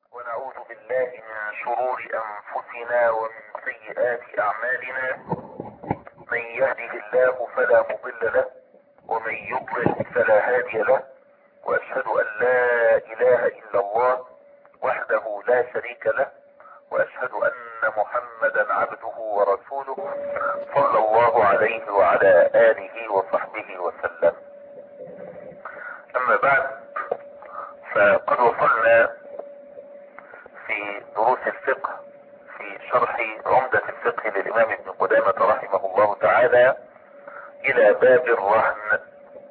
ونعوذ بالله من شرور أنفسنا ومن سيئات أعمالنا. من يهده الله فلا مضل له ومن يضلل فلا هادي له، وأشهد أن لا إله إلا الله وحده لا شريك له، وأشهد أن محمدا عبده ورسوله صلى الله عليه وعلى آله وصحبه وسلم. أما بعد، فقد وصلنا في دروس الفقه في شرح عمدة الفقه للإمام ابن قدامة رحمه الله تعالى إلى باب الرهن.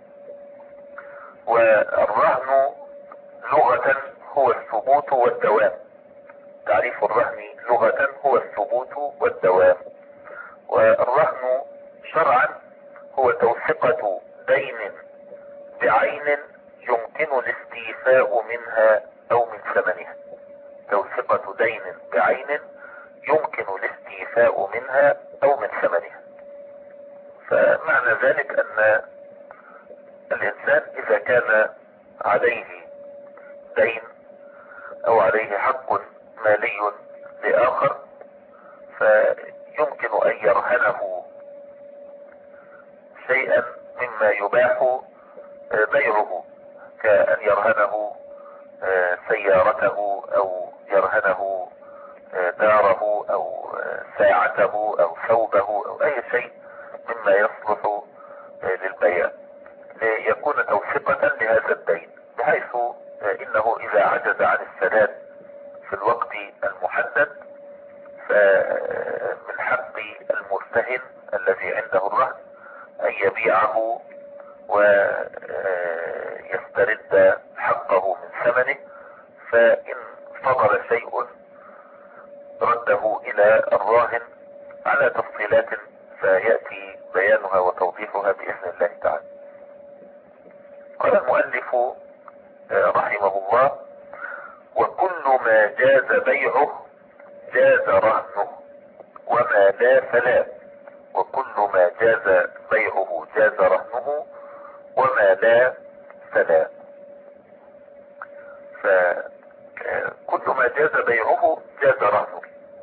والرهن لغة هو الثبوت والدوام. تعريف الرهن لغة هو الثبوت والدوام. والرهن شرعا هو توثيقة دين بعين يمكن الاستيفاء منها أو من ثمنها. توثيقة دين بعين يمكن الاستيفاء منها أو من ثمنها. فمعنى ذلك أن الإنسان إذا كان عليه دين أو عليه حق مالي لآخر، فيمكن أن يرهنه شيئا مما يباح بيعه، كأن يرهنه سيارته أو يرهنه داره أو ساعته أو ثوبه أو أي شيء مما يصلح للبيع، ليكون توثيقة لهذا الدين، بحيث إنه إذا عجز عن السداد في الوقت المحدد فمن حق المرتهن الذي عنده الرهن أن يبيعه ويسترد حقه من ثمنه. فإن فضل شيء رده إلى الراهن على تفصيلات سيأتي بيانها وتوضيحها بإذن الله تعالى. قال المؤلف رحمه الله: وكل ما جاز بيعه جاز رهنه وما لا فلا. وكل ما جاز بيعه جاز رهنه وما لا فلا. فكل ما جاز بيعه جاز رهنه،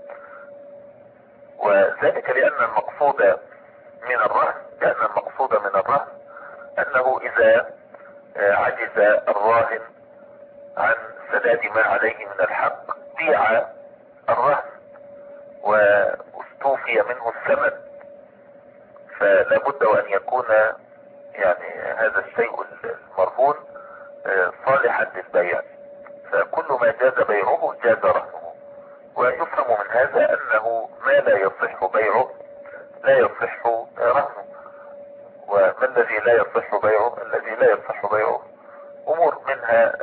وذلك لأن المقصود من الرهن أنه إذا عجز الراهن عن سداد ما عليه من الحق بيع الرهن واستوفي منه الثمن، فلا بد وأن يكون يعني هذا الشيء المرهون صالحا للبيع. فكل ما جاز بيعه جاز رهنه. ويفهم من هذا أنه ما لا يصح بيعه لا يصح رهنه. وما الذي لا يصح بيعه؟ الذي لا يصح بيعه أمور منها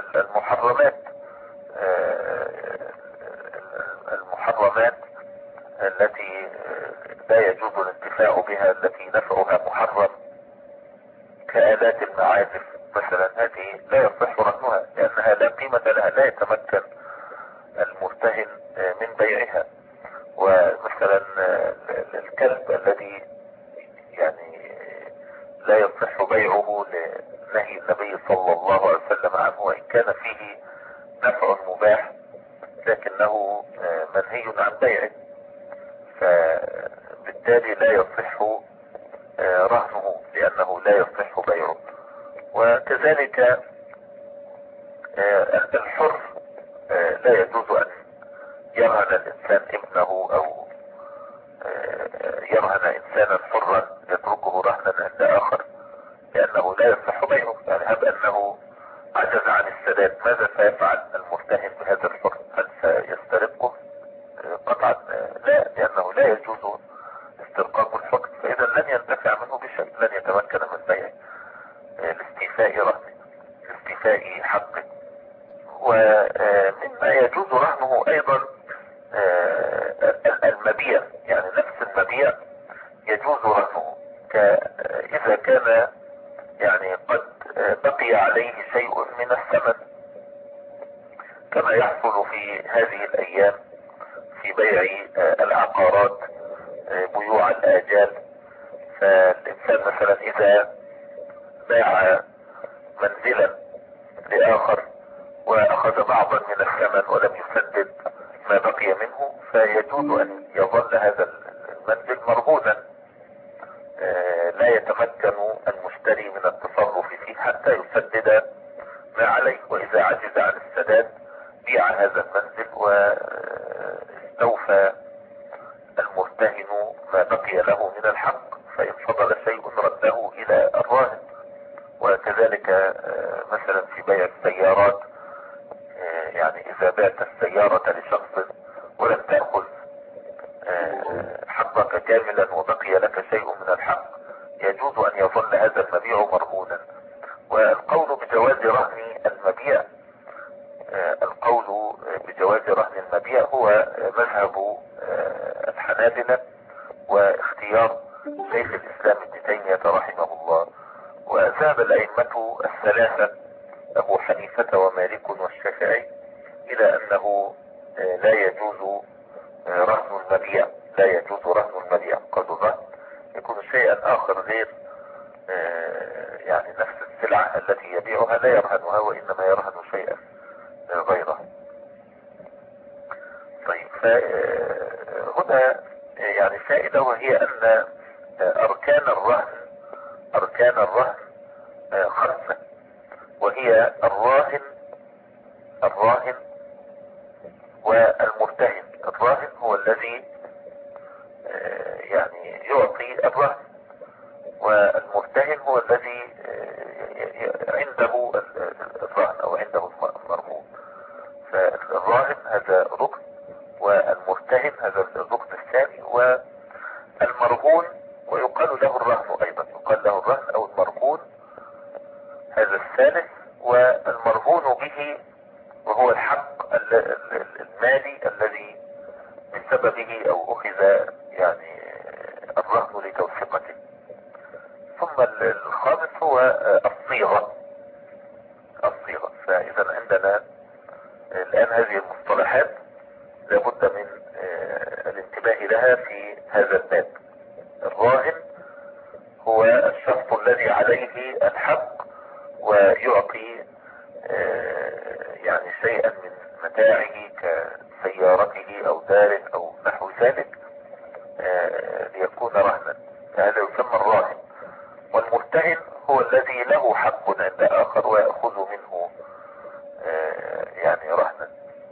المحرمات التي لا يجوز الانتفاع بها، التي نفعها محرم، كآلات المعازف مثلا، هذه لا يصح رهنها لأنها لا قيمة لها، لا يتمكن المرتهن من بيعها. ومثلا الكلب الذي يعني لا يصح بيعه لنهي النبي صلى الله عليه وسلم عنه، وإن كان فيه نفع مباح لكنه منهي عن بيعه، فبالتالي لا يصح رهنه لأنه لا يصح بيعه. وكذلك الحر لا يجوز أن يرهن الإنسان ابنه أو يرهن إنسانا حرا يتركه رهنا عند آخر، لأنه لا يصح بيعه. يعني هب أنه عجز عن السداد، ماذا سيفعل المرتهن بهذا الحر؟ هل سيسترقه؟ قطعا لا، لأنه لا يجوز استرقاق الحر، فإذا لن ينتفع منه بشيء، لن يتمكن من بيعه لاستيفاء رهنه، لاستيفاء حقه. ومما يجوز رهنه أيضا المبيع، يعني نفس المبيع يجوز رهنه، إذا كان يعني قد بقي عليه شيء من الثمن، كما يحصل في هذه الأيام في بيع العقارات، بيوع الآجال. فالإنسان مثلا إذا باع منزلا لآخر وأخذ بعضا من الثمن ولم يسدد فيجوز ان يظل هذا المنزل مرهونا، لا يتمكن المشتري من التصرف فيه حتى يسدد ما عليه، واذا عجز عن السداد بيع هذا المنزل واستوفى المرتهن ما بقي له من الحق، فإن فضل شيء رده إلى الراهن. وكذلك مثلا في بيع السيارات، يعني إذا بعت السيارة لشخص ولم تأخذ حقك كاملا وبقي لك شيء من الحق، يجوز أن يظل هذا المبيع مرهونا. والقول بجواز رهن المبيع، القول بجواز رهن المبيع هو مذهب الحنابلة واختيار شيخ الإسلام ابن تيمية رحمه الله. وذهب الأئمة الثلاثة أبو حنيفة ومالك والشافعي إلى أنه لا يجوز رهن المبيع، لا يجوز رهن المبيع. قالوا الرهن يكون شيئا آخر غير يعني نفس السلعة التي يبيعها لا يرهنها، وإنما يرهن شيئا غيره. طيب، هنا يعني فائدة، وهي أن أركان الرهن خمسة، وهي الراهن والمرتهن. الراهن هو الذي يعني يعطي الرهن، والمرتهن هو الذي عنده الرهن او عنده المرهون. فالراهن هذا ركن، والمرتهن هذا الركن الثاني، والمرهون ويقال له الرهن ايضا، يقال له الرهن او المرهون هذا الثالث. والمرهون به وهو الحق المالي الذي بسببه او اخذ يعني الرهن لتوثيقته. ثم الخامس هو الصيغة. فاذا عندنا الان هذه المصطلحات لابد من الانتباه لها في هذا الباب. الراهن هو الشخص الذي عليه الحق ويعطي يعني شيئا من متاعه كسيارته او دار او نحو ذلك ليكون رهنا، فهذا يسمى الراهن. والمرتهن هو الذي له حق عند اخر ويأخذ منه يعني رهنا.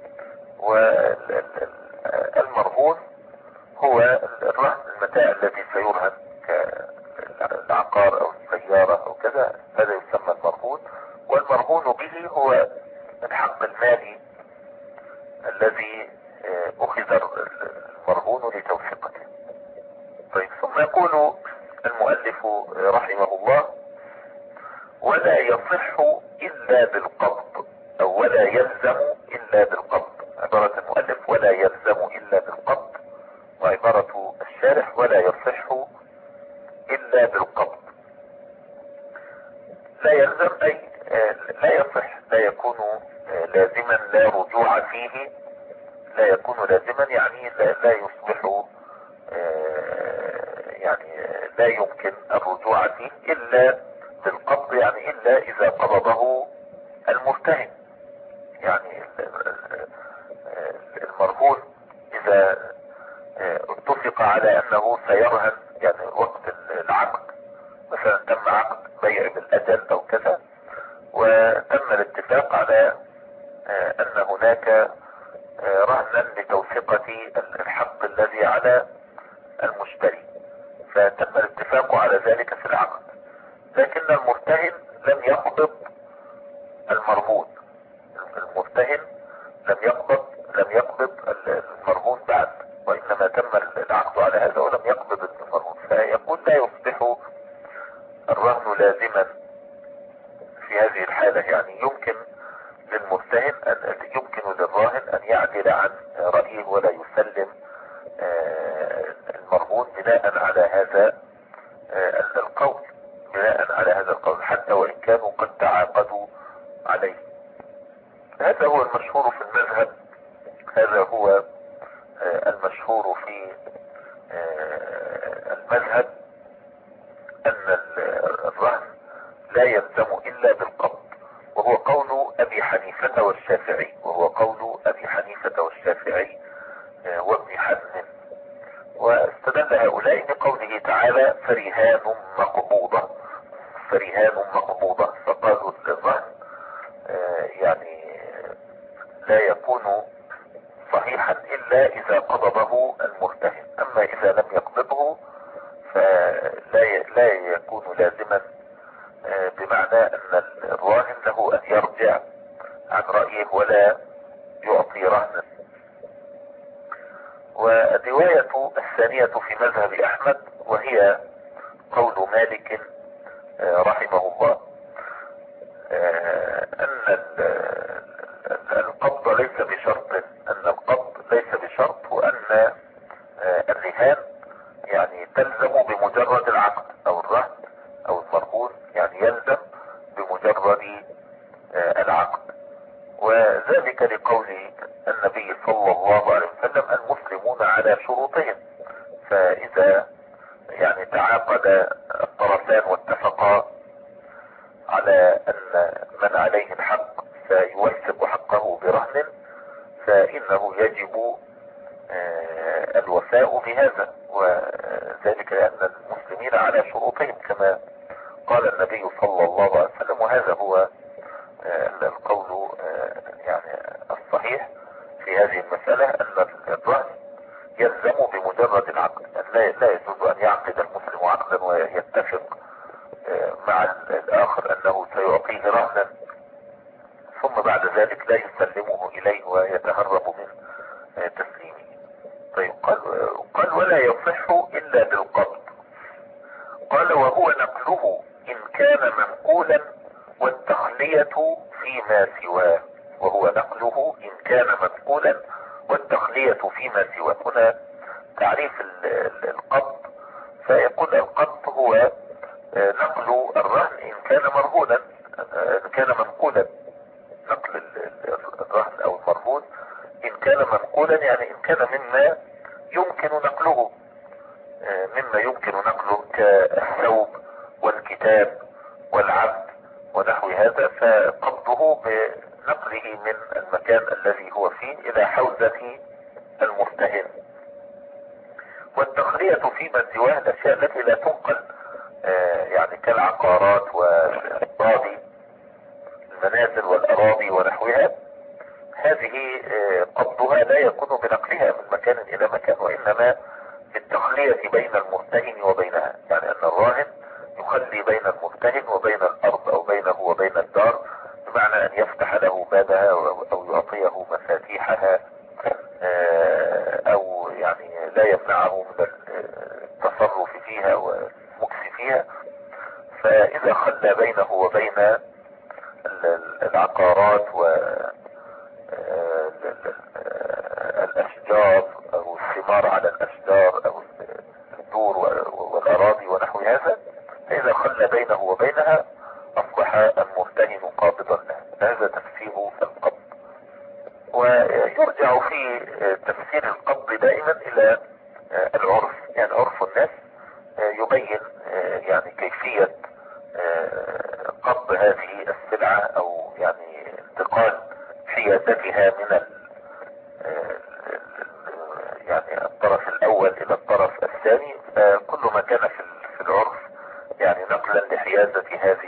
والمرهون هو الرهن المتاع الذي سيرهن كالعقار او السيارة او كذا، هذا يسمى المرهون. والمرهون به هو الحق المالي الذي اخذ المرهون لتوثيقته. طيب، ثم يقول المؤلف رحمه الله: ولا يصح الا بالقبض، او ولا يلزم الا بالقبض. عبارة المؤلف ولا يلزم الا بالقبض، وعبارة الشارح ولا يصح الا بالقبض. لا يلزم اي لا يصح، لا يكون لازما، لا رجوع فيه، لا يكون لازما يعني لا يصبح يعني لا يمكن الرجوع فيه الا بالقبض، يعني الا اذا قبضه المرتهن. يعني المرهون اذا اتفق على انه سيرهن، يعني وقت العقد مثلا تم عقد بيع بالاجل او كذا، وتم الاتفاق على ان هناك رهنا لتوثيقة الحق الذي على المشتري، فتم الاتفاق على ذلك في العقد، لكن المرتهن لم يقبض المرهون. المرتهن لم يقبض المرهون بعد، وانما تم العقد على هذا ولم يقبض المرهون، فيقول لا يصبح الرهن لازما في هذه الحالة. يعني يمكن للمرتهن يمكن للراهن ان يعدل عن رأيه ولا يسلم المرهون بناء على هذا القول، حتى وان كانوا قد تعاقدوا عليه. هذا هو المشهور في المذهب، هذا هو المشهور في المذهب، ان الرهن لا يلزم الا بالقبض، وهو قول ابي حنيفة والشافعي، وابن فرهان مقبوضة. فقالوا الرهن يعني لا يكون صحيحا الا اذا قبضه المرتهن، اما اذا لم يقبضه فلا يكون لازما، بمعنى ان الراهن له ان يرجع عن رأيه ولا يعطي رهنا. والرواية الثانية في مذهب احمد وهي قول مالك رحمه الله، ان القبض ليس بشرط، وان الرهان يعني تلزم بمجرد العقد، او الرهن او المرهون يعني يلزم بمجرد العقد. وذلك لقول النبي صلى الله عليه وسلم المسلمون على شروطهم، فاذا يعني تعاقد الطرفان واتفقا على ان من عليه الحق سيوثق حقه برهن، فانه يجب الوفاء بهذا، وذلك لان المسلمين على شروطهم كما قال النبي صلى الله عليه وسلم. وهذا هو القول يعني الصحيح في هذه المسألة، ان الرهن يلزم بمجرد العقد، لا يجوز ان يعقد المسلم عقدا ويتفق مع الاخر انه سيعطيه رهنا ثم بعد ذلك لا يسلمه اليه ويتهرب من تسليمه. طيب قال ولا يصح الا بالقبض. قال وهو نقله ان كان منقولا والتخلية فيما سواه. هنا تعريف القبض، فيقول القبض هو نقل الرهن ان كان مرهونا، ان كان منقولا. نقل الرهن او المرهون ان كان منقولا يعني ان كان مما يمكن نقله، كالثوب والكتاب والعبد ونحو هذا، فقبضه بنقله من المكان الذي هو فيه الى حوزة المرتهن. والتخلية فيما سواه الاشياء التي لا تنقل، يعني كالعقارات والاراضي، المنازل والاراضي ونحوها، هذه قبضها لا يكون بنقلها من مكان الى مكان، وانما بالتخلية بين المرتهن وبينها، يعني ان الراهن يخلي بين المرتهن وبين الارض او بينه وبين الدار، بمعنى ان يفتح له بابها او يعطيه مفاتيحها، او يعني لا يمنعه من التصرف فيها والمكس فيها. فاذا خلى بينه وبين العقارات والاشجار او الثمار على الاشجار او الدور والاراضي ونحو هذا، فاذا خلى بينه وبينها اصبح المرتهن قابضا له. هذا تفسير القبض. ويرجع في تفسير القبض دائما الى العرف، يعني عرف الناس يبين يعني كيفية قبض هذه السلعة، او يعني انتقال حيازتها من يعني الطرف الاول الى الطرف الثاني. فكل ما كان في العرف يعني نقلا لحيازة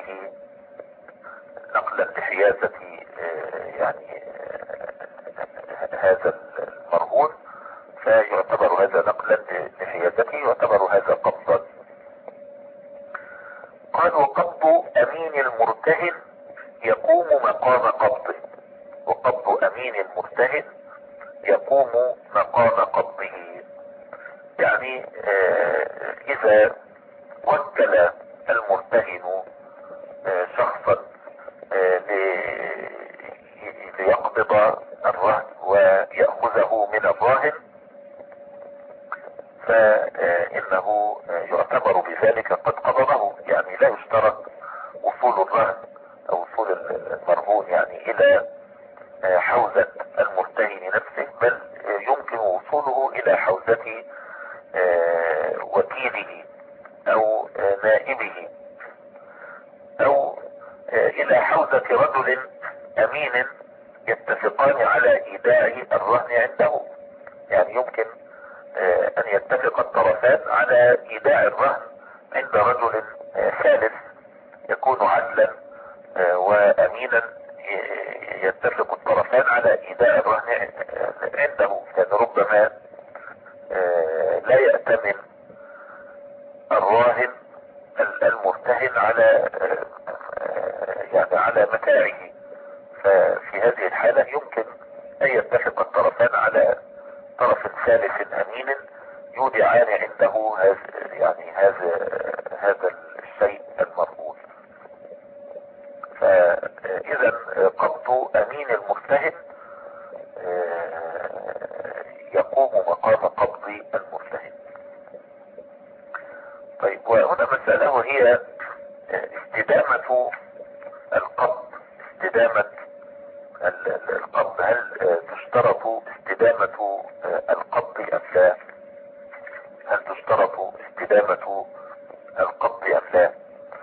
يعني هذا المرهون، فيعتبر هذا نقلا لحيازته، يعتبر هذا قبضا. قال وقبض امين المرتهن يقوم مقام قبضه. وقبض امين المرتهن يقوم مقام قبضه، يعني اذا وكل المرتهن شخصا ليقبض الرهن ويأخذه من الراهن، فإنه يعتبر بذلك قد قبضه. يعني لا يشترط وصول الرهن أو وصول المرهون يعني إلى حوزة المرتهن نفسه، بل يمكن وصوله إلى حوزة وكيله أو نائبه، أو إلى حوزة رجل أمين يتفقان على إيداع الرهن عنده. يعني يمكن أن يتفق الطرفان على إيداع الرهن عند رجل ثالث يكون عدلا وامينا يتفق الطرفان على ايداء الرهن عنده، لان ربما لا يأتمن الراهن المرتهن على يعني على متاعه. ففي هذه الحالة يمكن ان يتفق الطرفان على طرف ثالث امين يودعان عنده هذا الشيء المرهون. فاذا قبض امين المرتهن يقوم مقام قبض المرتهن. طيب، وهنا مسألة وهي استدامة القبض. استدامة القبض، هل تشترط استدامة القبض ام لا؟ هل تشترط استدامة القبض ام لا؟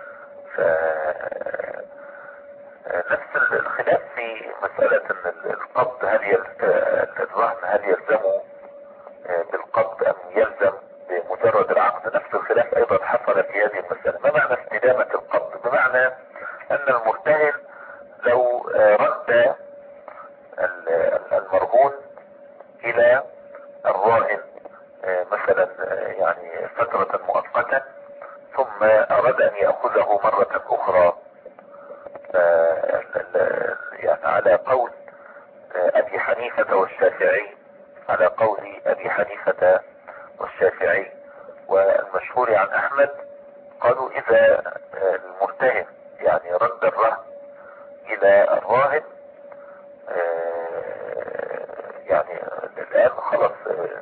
نفس الخلاف في مسألة ان القبض الرهن هل يلزم بالقبض ام يلزم بمجرد العقد. نفس الخلاف ايضا حصل في هذه المسألة. ما معنى استدامة القبض؟ بمعنى ان المرتهن لو رد المرهون الى الراهن مثلا يعني فترة مؤقتة، ثم اراد ان يأخذه مرة اخرى يعني على قول ابي حنيفة والشافعي، على قول ابي حنيفة والشافعي والمشهور عن احمد، قالوا اذا المرتهن يعني رد الرهن الى الراهن يعني الان خلاص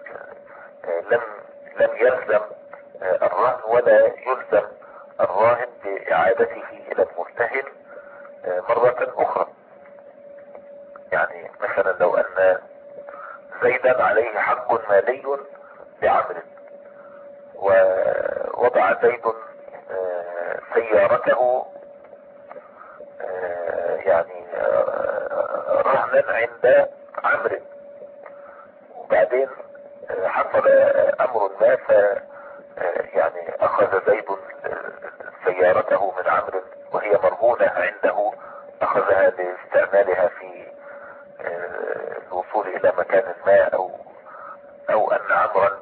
لم يلزم الرهن ولا يلزم الراهن باعادته الى المرتهن مرة اخرى. يعني مثلا لو ان زيدا عليه حق مالي لعمرو، ووضع زيد سيارته يعني رهنا عند عمرو، وبعدين حصل امر ما ف يعني اخذ زيد سيارته من عمرو وهي مرهونة عنده، اخذها لاستعمالها في الوصول الى مكان ما، او ان عمرا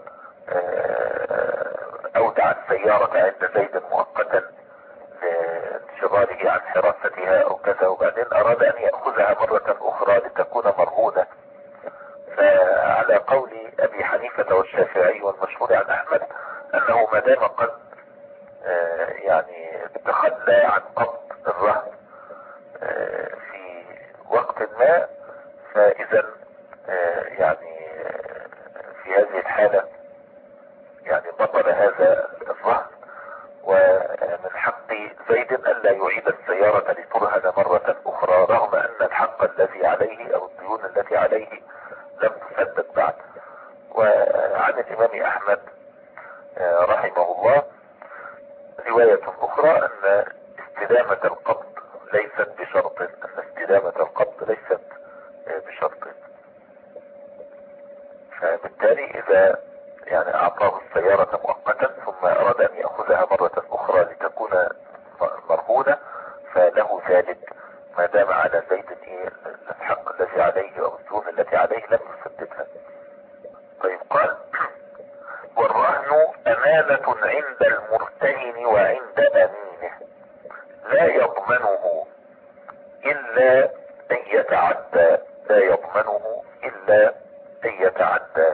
اودع السيارة عند زيد مؤقتا لانشغاله عن حراستها او كذا، وبعدين اراد ان يأخذها مرة اخرى لتكون مرهونة. فعلى قول ابي حنيفة والشافعي والمشهور عن احمد انه ما دام قد يعني تخلى عن قبض الرهن في وقت ما، فاذا يعني في هذه الحالة يعني بطل هذا الرهن، ومن حق زيد الا يعيد السيارة لترهن مرة اخرى رغم ان الحق الذي عليه او الديون التي عليه لم تسدد بعد. وعن الامام احمد رحمه الله رواية اخرى ان استدامة القبض ليست بشرط، ان استدامة القبض ليست بشرط. فبالتالي اذا يعني اعطاه السيارة مؤقتا ثم اراد ان يأخذها مرة اخرى لتكون مرهونة فله ذلك ما دام على زيد الحق الذي عليه او الديون التي عليه لم يسددها. طيب، قال والرهن امانة عند المرتهن وعند امينه لا يضمنه الا ان يتعدى، لا يضمنه الا ان يتعدى.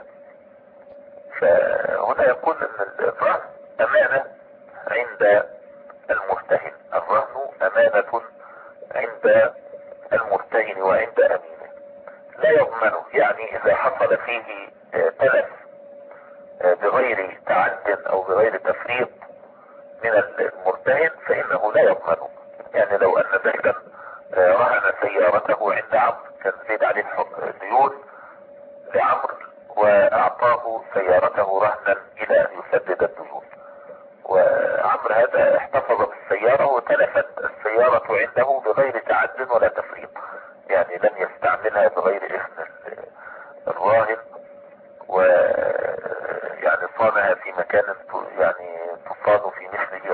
فهنا يقول ان الرهن امانة عند المرتهن، الرهن امانة عند المرتهن وعند امينه لا يضمنه، يعني اذا حصل فيه تلف بغير تعد او بغير تفريط من المرتهن فانه لا يضمنه. يعني لو ان زيدا رهن سيارته عند عمرو، كان زيد عليه ديون لعمرو واعطاه سيارته رهنا الى ان يسدد الديون، وعمرو هذا احتفظ بالسيارة وتلفت السيارة عنده بغير تعد ولا تفريط، يعني لم يستعملها بغير اذن الراهن، ويعني صانها في مكان يعني تصان في مثله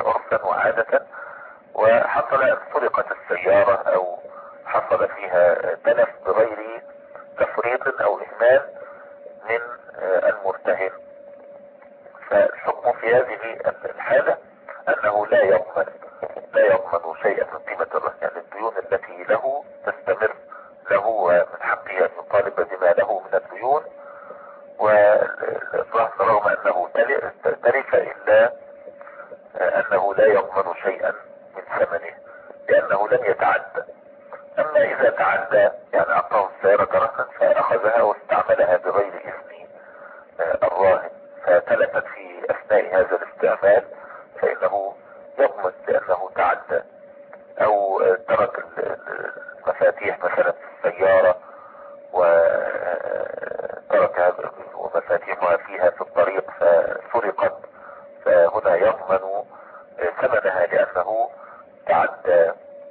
فيها تلف بغير تفريط او اهمال من المرتهن. فالحكم في هذه الحالة انه لا يضمن شيئا من قيمة الرهن، يعني الديون التي له تستمر له ومن حقه ان يطالب بما له من الديون، والرهن رغم انه تلف الا انه لا يضمن شيئا من ثمنه لانه لم يتعدى. اما اذا تعدى يعني اعطاه السيارة رهنا فاخذها واستعملها بغير اذن الراهن فتلفت في اثناء هذا الاستعمال فانه يضمن لانه تعدى، او ترك المفاتيح مثلا في السيارة وتركها ومفاتيحها فيها في الطريق فسرقت، فهنا يضمن ثمنها لانه تعدى.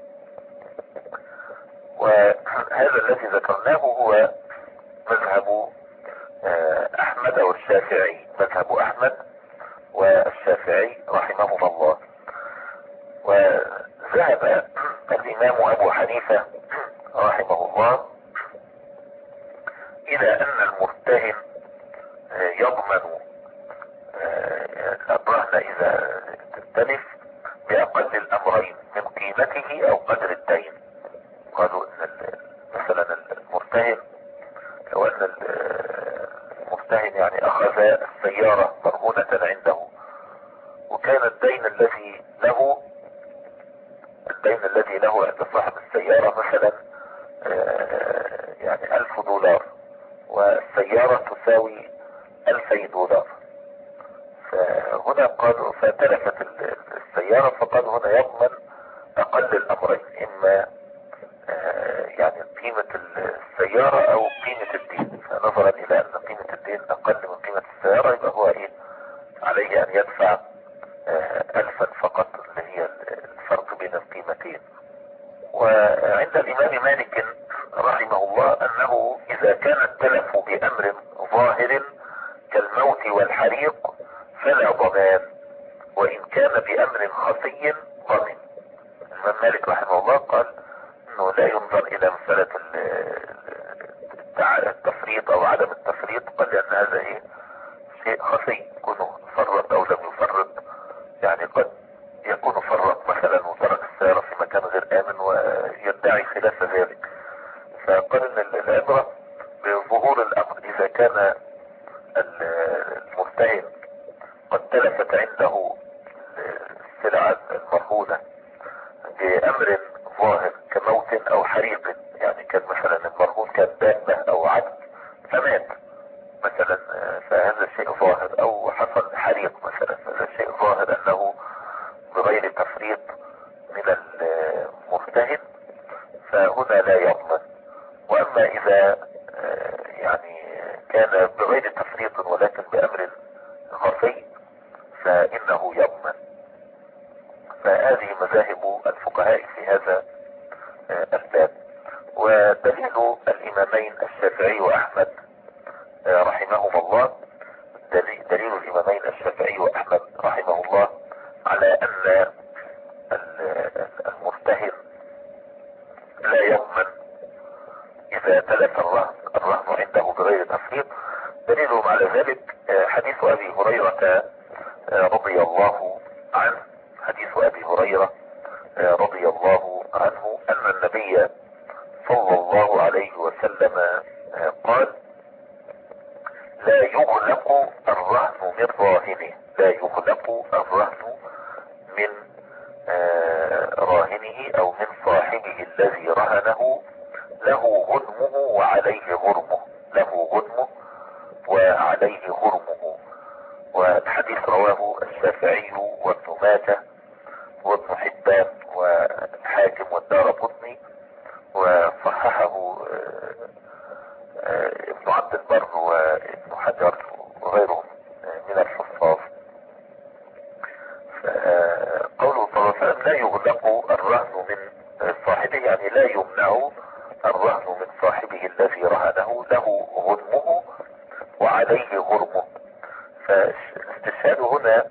وهذا الذي ذكرناه هو مذهب احمد والشافعي، مذهب احمد والشافعي رحمهما الله. وذهب الامام ابو حنيفة رحمه الله الى ان المرتهن يضمن الرهن اذا تلف باقل الامرين من قيمته او قدر الدين. قالوا ان مثلا المرتهن لو ان المرتهن يعني اخذ السيارة مرهونة عنده وكان الدين الذي له عند صاحب السيارة مثلا يعني $1000 والسيارة تساوي $2000، فهنا قالوا فتلفت السيارة فقال هنا يضمن اقل الامرين، اما يعني قيمة السيارة او قيمة الدين، فنظرا الى ان قيمة الدين اقل من قيمة السيارة يبقى هو عليه ان يدفع 1000 فقط اللي هي الفرق بين القيمتين. وعند الامام مالك رحمه الله انه اذا كان التلف بامر ظاهر كالموت والحريق فلا ضمان، وان كان بامر خفي ضمن. الامام مالك رحمه الله قال انه لا ينظر الى مسألة التفريط او عدم التفريط، قال لان هذا شيء خفي يكون فرط او لم يفرط، يعني قد يكون فرط مثلا وترك السيارة في مكان غير امن ويدعي خلاف ذلك. فقال ان العبرة بظهور الامر، اذا كان المرتهن قد تلفت عنده السلعة المرهونة بامر ظاهر كموت او حريق، يعني كان مثلا المرهون كان دابة او عبد فمات مثلا، فهذا شيء ظاهر، او حصل حريق مثلا، هذا شيء ظاهر انه بغير تفريط من المرتهن فهنا لا يضمن. واما اذا يعني كان بغير تفريط ولكن بامر خفي فانه يضمن. فهذه مذاهب الفقهاء في هذا الباب. ودليل الامامين الشافعي واحمد رحمهما الله، دليل الامامين الشافعي واحمد رحمه الله على ان المرتهن لا يضمن اذا تلف الرهن عنده بغير تفريط. دليلهم على ذلك حديث ابي هريرة رضي الله عنه، حديث ابي هريرة رضي الله عنه ان النبي صلى الله عليه وسلم قال: لا يغلق الرهن من راهنه، لا يغلق الرهن من راهنه او من صاحبه الذي رهنه، له غنمه وعليه غرمه، له غنمه وعليه غرمه. والحديث رواه الشافعي وابن ماجه وابن حبان والحاكم والدارقطني، وصححه ابن عبد البر وابن حجر وغيرهم من الحفاظ. قوله صلى الله عليه وسلم لا يغلق الرهن من صاحبه، يعني لا يمنع الرهن من صاحبه الذي رهنه، له غنمه وعليه غرمه. فالاستشهاد هنا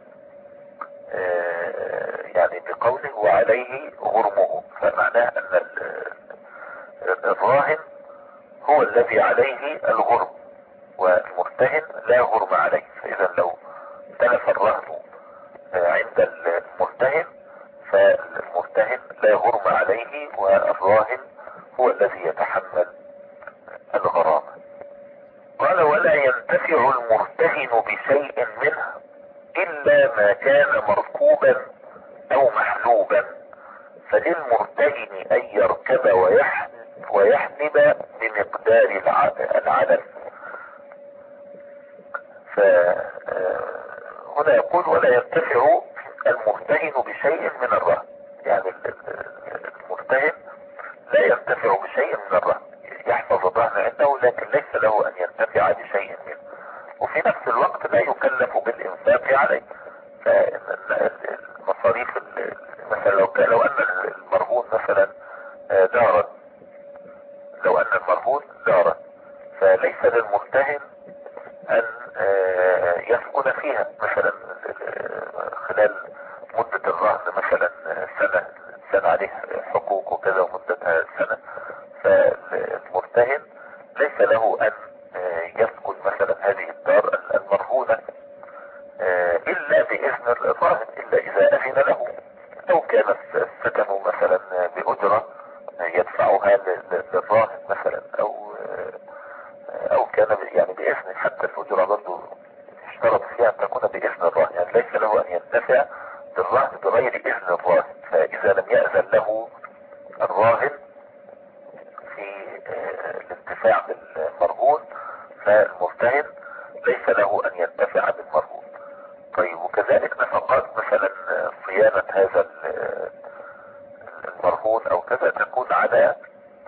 يعني بقوله وعليه غرمه، فمعناه ان الراهن هو الذي عليه الغرم، والمرتهن لا غرم عليه. فاذا لو تلف الرهن عند المرتهن فالمرتهن لا غرم عليه، والراهن هو الذي يتحمل الغرامة. قال ولا ينتفع المرتهن بشيء منه الا ما كان مركوبا او محلوبا، فللمرتهن ان يركب ويحلب بمقدار العدد. فهنا يقول ولا ينتفع المرتهن بشيء من الرهن، يعني المرتهن لا ينتفع بشيء من الرهن، يحفظ الرهن عنده لكن ليس له ان ينتفع بشيء منه، وفي نفس الوقت لا يكلف بالانفاق عليه. فالمصاريف مثلا لو ان المرهون مثلا دارا، لو ان المرهون دارا فليس للمرتهن ان يسكن فيها مثلا خلال مدة الرهن، مثلا سنة عليه حقوق وكذا ومدتها سنة، فالمرتهن ليس له ان يسكن مثلا هذه الدار المرهونة الا باذن الراهن، الا اذا اذن له، او كان السكن مثلا باجرة يدفعها للراهن مثلا، او كان يعني باذن، حتى الاجرة برضه اشترط فيها ان تكون باذن الراهن، يعني ليس له ان ينتفع بالرهن بغير اذن الراهن. فاذا لم يأذن له الراهن في الانتفاع بالمرهون فالمرتهن ليس له ان ينتفع بالمرهون. طيب وكذلك نفقات مثلا صيانة هذا المرهون او كذا تكون على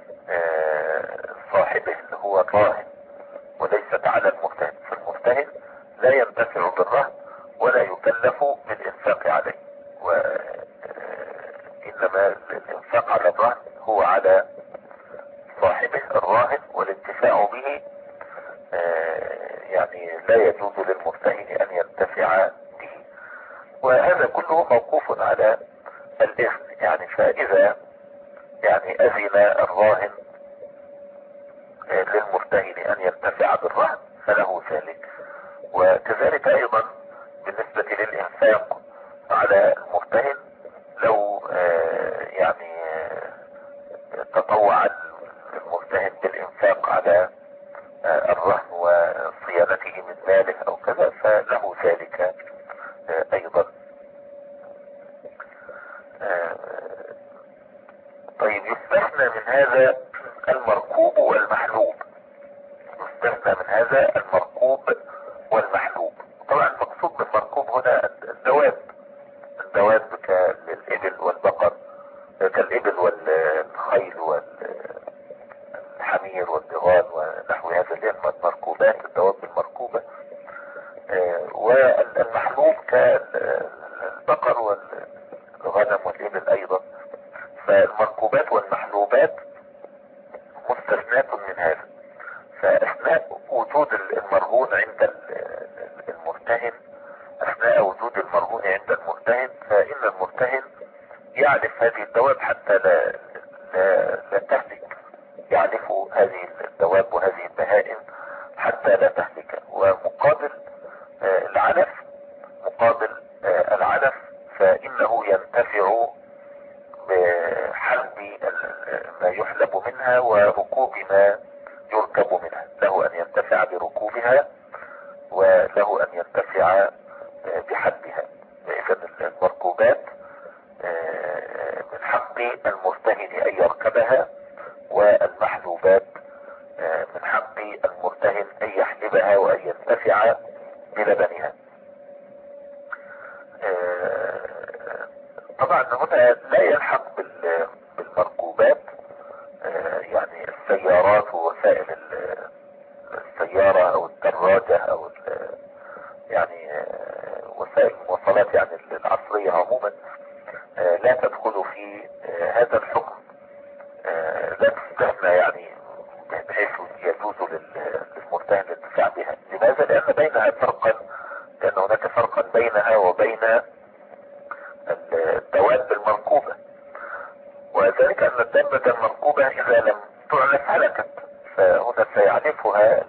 صاحبه اللي هو الراهن وليست على المرتهن، فالمرتهن لا ينتفع بالرهن ولا يكلف بالانفاق عليه، وانما الانفاق على الرهن هو على صاحبه الراهن، والانتفاع به يعني لا يجوز للمرتهن ان ينتفع به. وهذا كله موقوف على الاذن، يعني فاذا يعني اذن الراهن للمرتهن ان ينتفع بالرهن فله ذلك. وكذلك ايضا بالنسبة للانفاق على المرتهن، لو يعني تطوع المرتهن بالانفاق على الرهن وصيانته من ماله او كذا فله ذلك ايضا. طيب يستثنى من هذا المركوب والمحلوب، يستثنى من هذا المركوب والمحلوب. طبعا المقصود بالمركوب هنا الدواب كالابل والبقر، كالابل والخيل والحمير والبغال ونحو هذا اللي هي المركوبات، الدواب المركوبة. والمحلوب كالبقر والغنم والابل ايضا. فالمركوبات والمحلوبات مستثناة من هذا. فاثناء وجود المرهون عند المرتهن، اثناء وجود المرهون عند المرتهن، فان المرتهن يعرف هذه الدواب حتى لا تهلك، يعرف هذه الدواب وهذه البهائم حتى لا تهلك. ومقابل العلف، مقابل العلف فانه ينتفع بحلب ما يحلب منها وركوب ما يركب منها، له ان ينتفع بركوبها وله ان ينتفع بحلبها. اذا المركوبات من حق المرتهن ان يركبها، والمحلوبات من حق المرتهن ان يحلبها وان ينتفع بلبنها. طبعا هنا لا يلحق بالمركوبات يعني السيارات ووسائل السيارة او الدراجة او يعني وسائل المواصلات يعني العصرية عموما، لا تدخل في هذا الحكم، لا تستثنى يعني بحيث يجوز للمرتهن الانتفاع بها. لماذا؟ لان بينها فرقا، لان هناك فرقا بينها وبين الدواب المركوبة، وذلك ان الدابة المركوبة اذا لم تعلن هلكت، فهنا سيعرفها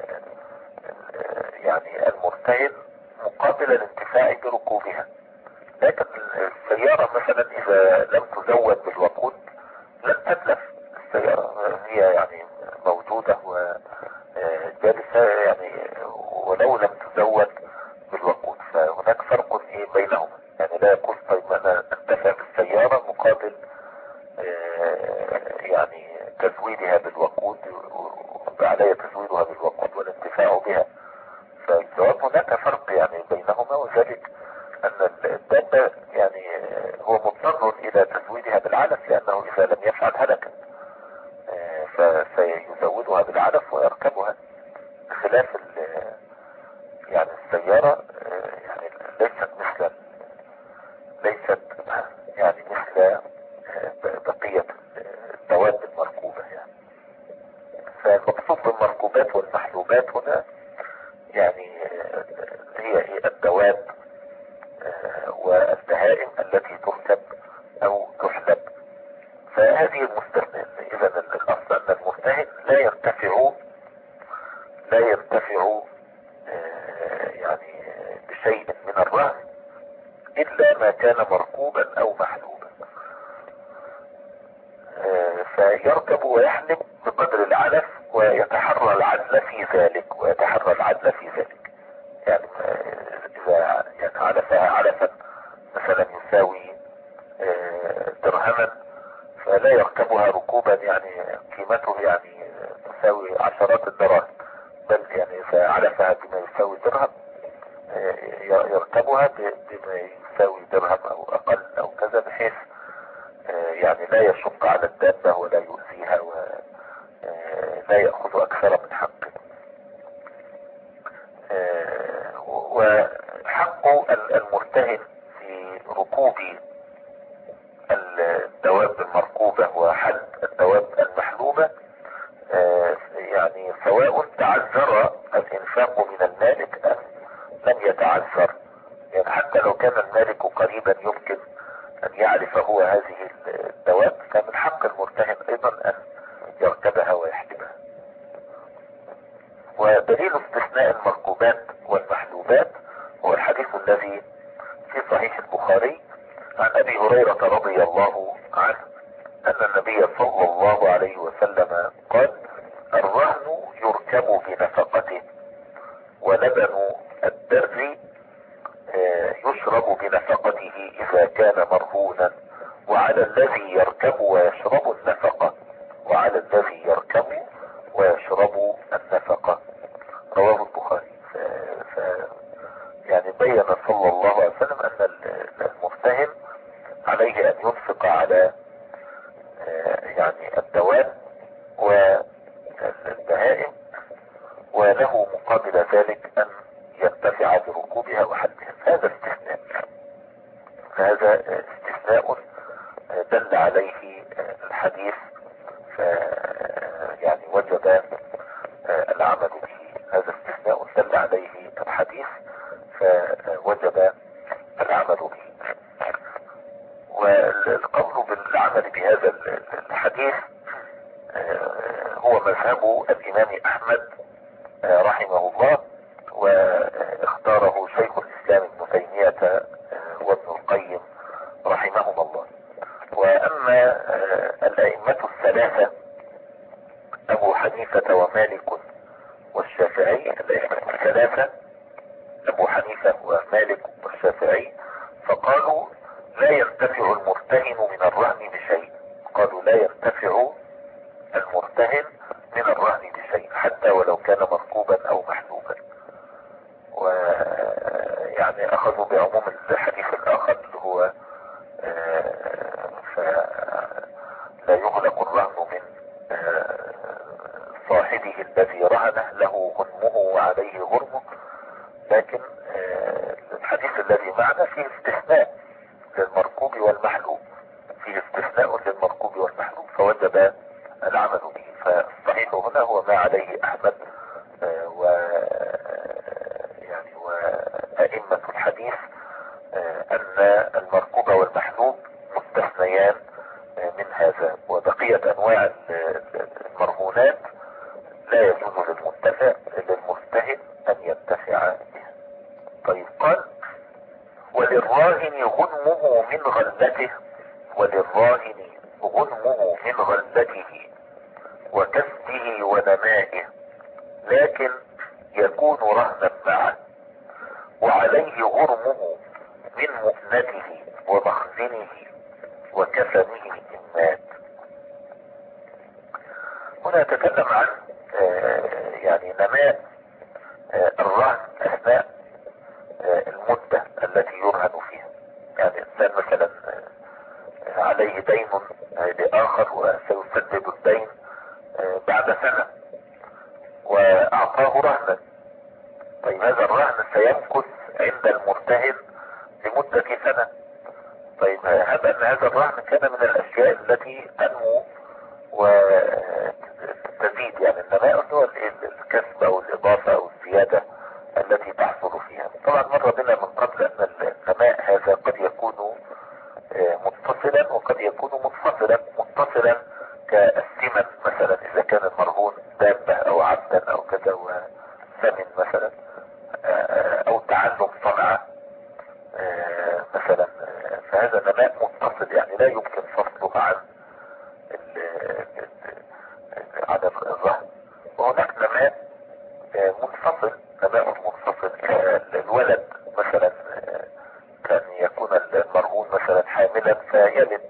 يعني المرتهن مقابل الانتفاع بركوبها. لكن السيارة مثلا اذا لم تزود بالوقود لن تتلف. السيارة هي يعني موجودة وجالسة يعني ولو لم تزود بالوقود، فهناك فرق بينهما. يعني لا يقول طيب انا انتفع بالسيارة مقابل يعني تزويدها بالوقود وعلي تزويدها بالوقود والانتفاع بها. فالجواب هناك فرق يعني بينهما، وذلك ان الدابة يعني هو مضطر الى تزويدها بالعلف، لانه اذا لم يفعل هلكا، فسيزودها بالعلف ويركبها، بخلاف يعني السيارة يعني ليست يعني مثل بقية الدواب المركوبة يعني. فالمقصود بالمركوبات والمحلوبات هنا يعني هي الدواب والبهائم التي تركب او تحلب. فهذه المستثنى. اذا الاصل ان المرتهن لا ينتفع يعني بشيء من الرهن الا ما كان مركوبا او محلوبا، فيركب ويحلب بقدر العلف ويتحرى العدل في ذلك يعني اذا يعني علفها علفا مثلا يساوي درهما، فلا يركبها ركوبا يعني قيمته يعني تساوي عشرات الدراهم، بل يعني اذا علفها بما يساوي درهم يركبها بما يساوي درهم او اقل او كذا، بحيث يعني لا يشق على الدابة ولا يؤذيها ولا يأخذ اكثر من حقه. وحق المرتهن في ركوب الدواب المركوبة وحد الدواب المحلوبة يعني سواء تعذر الانفاق من المالك ام لم يتعذر. يعني حتى لو كان المالك قريبا يمكن ان يعرف هو هذه الدواب، فمن حق المرتهن ايضا ان يركبها ويحلبها. ودليل استثناء المركوبات والمحلوبات هو الحديث الذي في صحيح البخاري عن ابي هريرة رضي الله عنه ان النبي صلى الله عليه وسلم قال: الرهن يركب بنفقته، ولبن الدر يشرب بنفقته اذا كان مرهونا، وعلى الذي يركب ويشرب النفقة. رواه البخاري. يعني بين صلى الله عليه وسلم ان المرتهن عليه ان ينفق على يعني الدواب والبهائم، وله مقابل ذلك ان ينتفع بركوبها وحلبها. هذا استثناء دل عليه الحديث، يعني وجب العمل به. هذا استثناء دل عليه الحديث فوجب العمل به. والقول بالعمل بهذا الحديث هو مذهب الامام احمد رحمه الله، واختاره شيخ الاسلام ابن تيمية وابن القيم رحمهما الله. واما الائمة الثلاثة ابو حنيفة ومالك والشافعي، الائمة الثلاثة ابو حنيفة ومالك والشافعي فقالوا لا يرتفع المرتهن من الرهن بشيء. حتى ولو كان مركوبا او محلوبا. ويعني اخذوا بعموم الحديث الاخر اللي هو فلا يغلق الرهن من صاحبه الذي رهنه له غنمه وعليه غرمه. لكن الحديث الذي معنا فيه استثناء للمركوب والمحلوب، فوجب العمل به. فالصحيح هنا هو ما عليه احمد يعني وائمة الحديث، ان المركوب والمحلوب مستثنيان من هذا، وبقية انواع من غلته، وللراهن غنمه من غلته وكسبه ونمائه، لكن يكون رهنا معه، وعليه غرمه من مؤنته ومخزنه وكفنه إن مات. هنا نتكلم عن يعني نماء الرهن أثناء المدة التي يرهن فيها. يعني إنسان مثلا عليه دين لآخر وسيسدد الدين بعد سنة وأعطاه رهنا. طيب هذا الرهن سيمكث عند المرتهن لمدة سنة. طيب هذا أن هذا الرهن كان من الأشياء التي تنمو وتزيد، يعني النماء هو الكسب أو الإضافة أو الزيادة التي تحصل فيها. طبعا مر بنا من قبل أن النماء هذا قد يكون متصلا وقد يكون منفصلا. متصلا كالثمن مثلا إذا كان المرهون دابة أو عبدا أو كذا وثمن مثلا، أو تعلم صنعة مثلا، فهذا نماء متصل يعني لا يمكن فصله عن الرهن. وهناك نماء منفصل، نماء منفصل كالولد مثلا، كان يكون المرهون مثلا حاملا فيلد،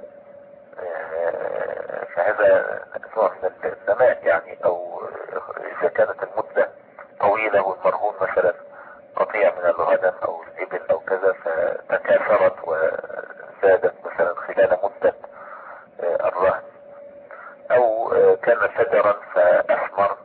فهذا نوع من النماء يعني. او اذا كانت المدة طويلة والمرهون مثلا قطيع من الغنم او الابل او كذا فتكاثرت وزادت مثلا خلال مدة الرهن، او كان شجرا فاثمر،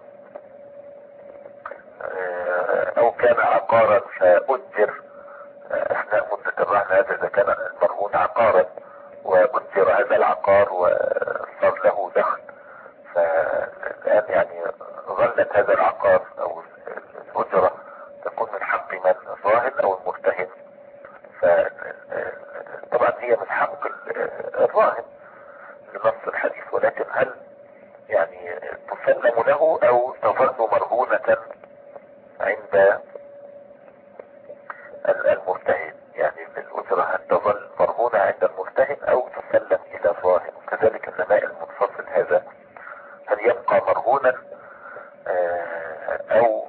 او كان عقارا فأجر اثناء مدة الرهن. هذا اذا كان المرهون عقارا وأجر هذا العقار وصار له دخل، فالآن يعني ظلت هذا العقار او الأجرة تكون من حق من الراهن او المرتهن. فطبعا هي من حق الراهن لنص الحديث، ولكن هل يعني تسلم له او تظل مرهونة عند المرتهن؟ يعني الأجرة هل تظل مرهونة عند المرتهن او تسلم الى الراهن؟ وكذلك النماء المنفصل هذا هل يبقى مرهونا او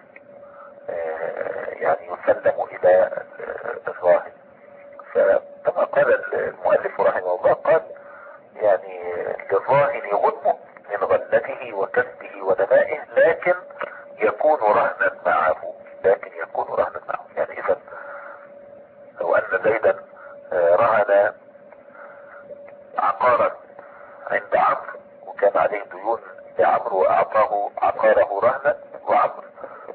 يعني يسلم الى الراهن؟ فكما قال المؤلف رحمه الله، قال يعني للراهن غنمه من غلته وكسبه ونمائه، لكن يكون رهنا معه. لكن يكون رهنا معه يعني اذا لو ان زيدا رهن عقارا عند عمرو وكان عليه ديون لعمرو واعطاه عقاره رهنا، وعمرو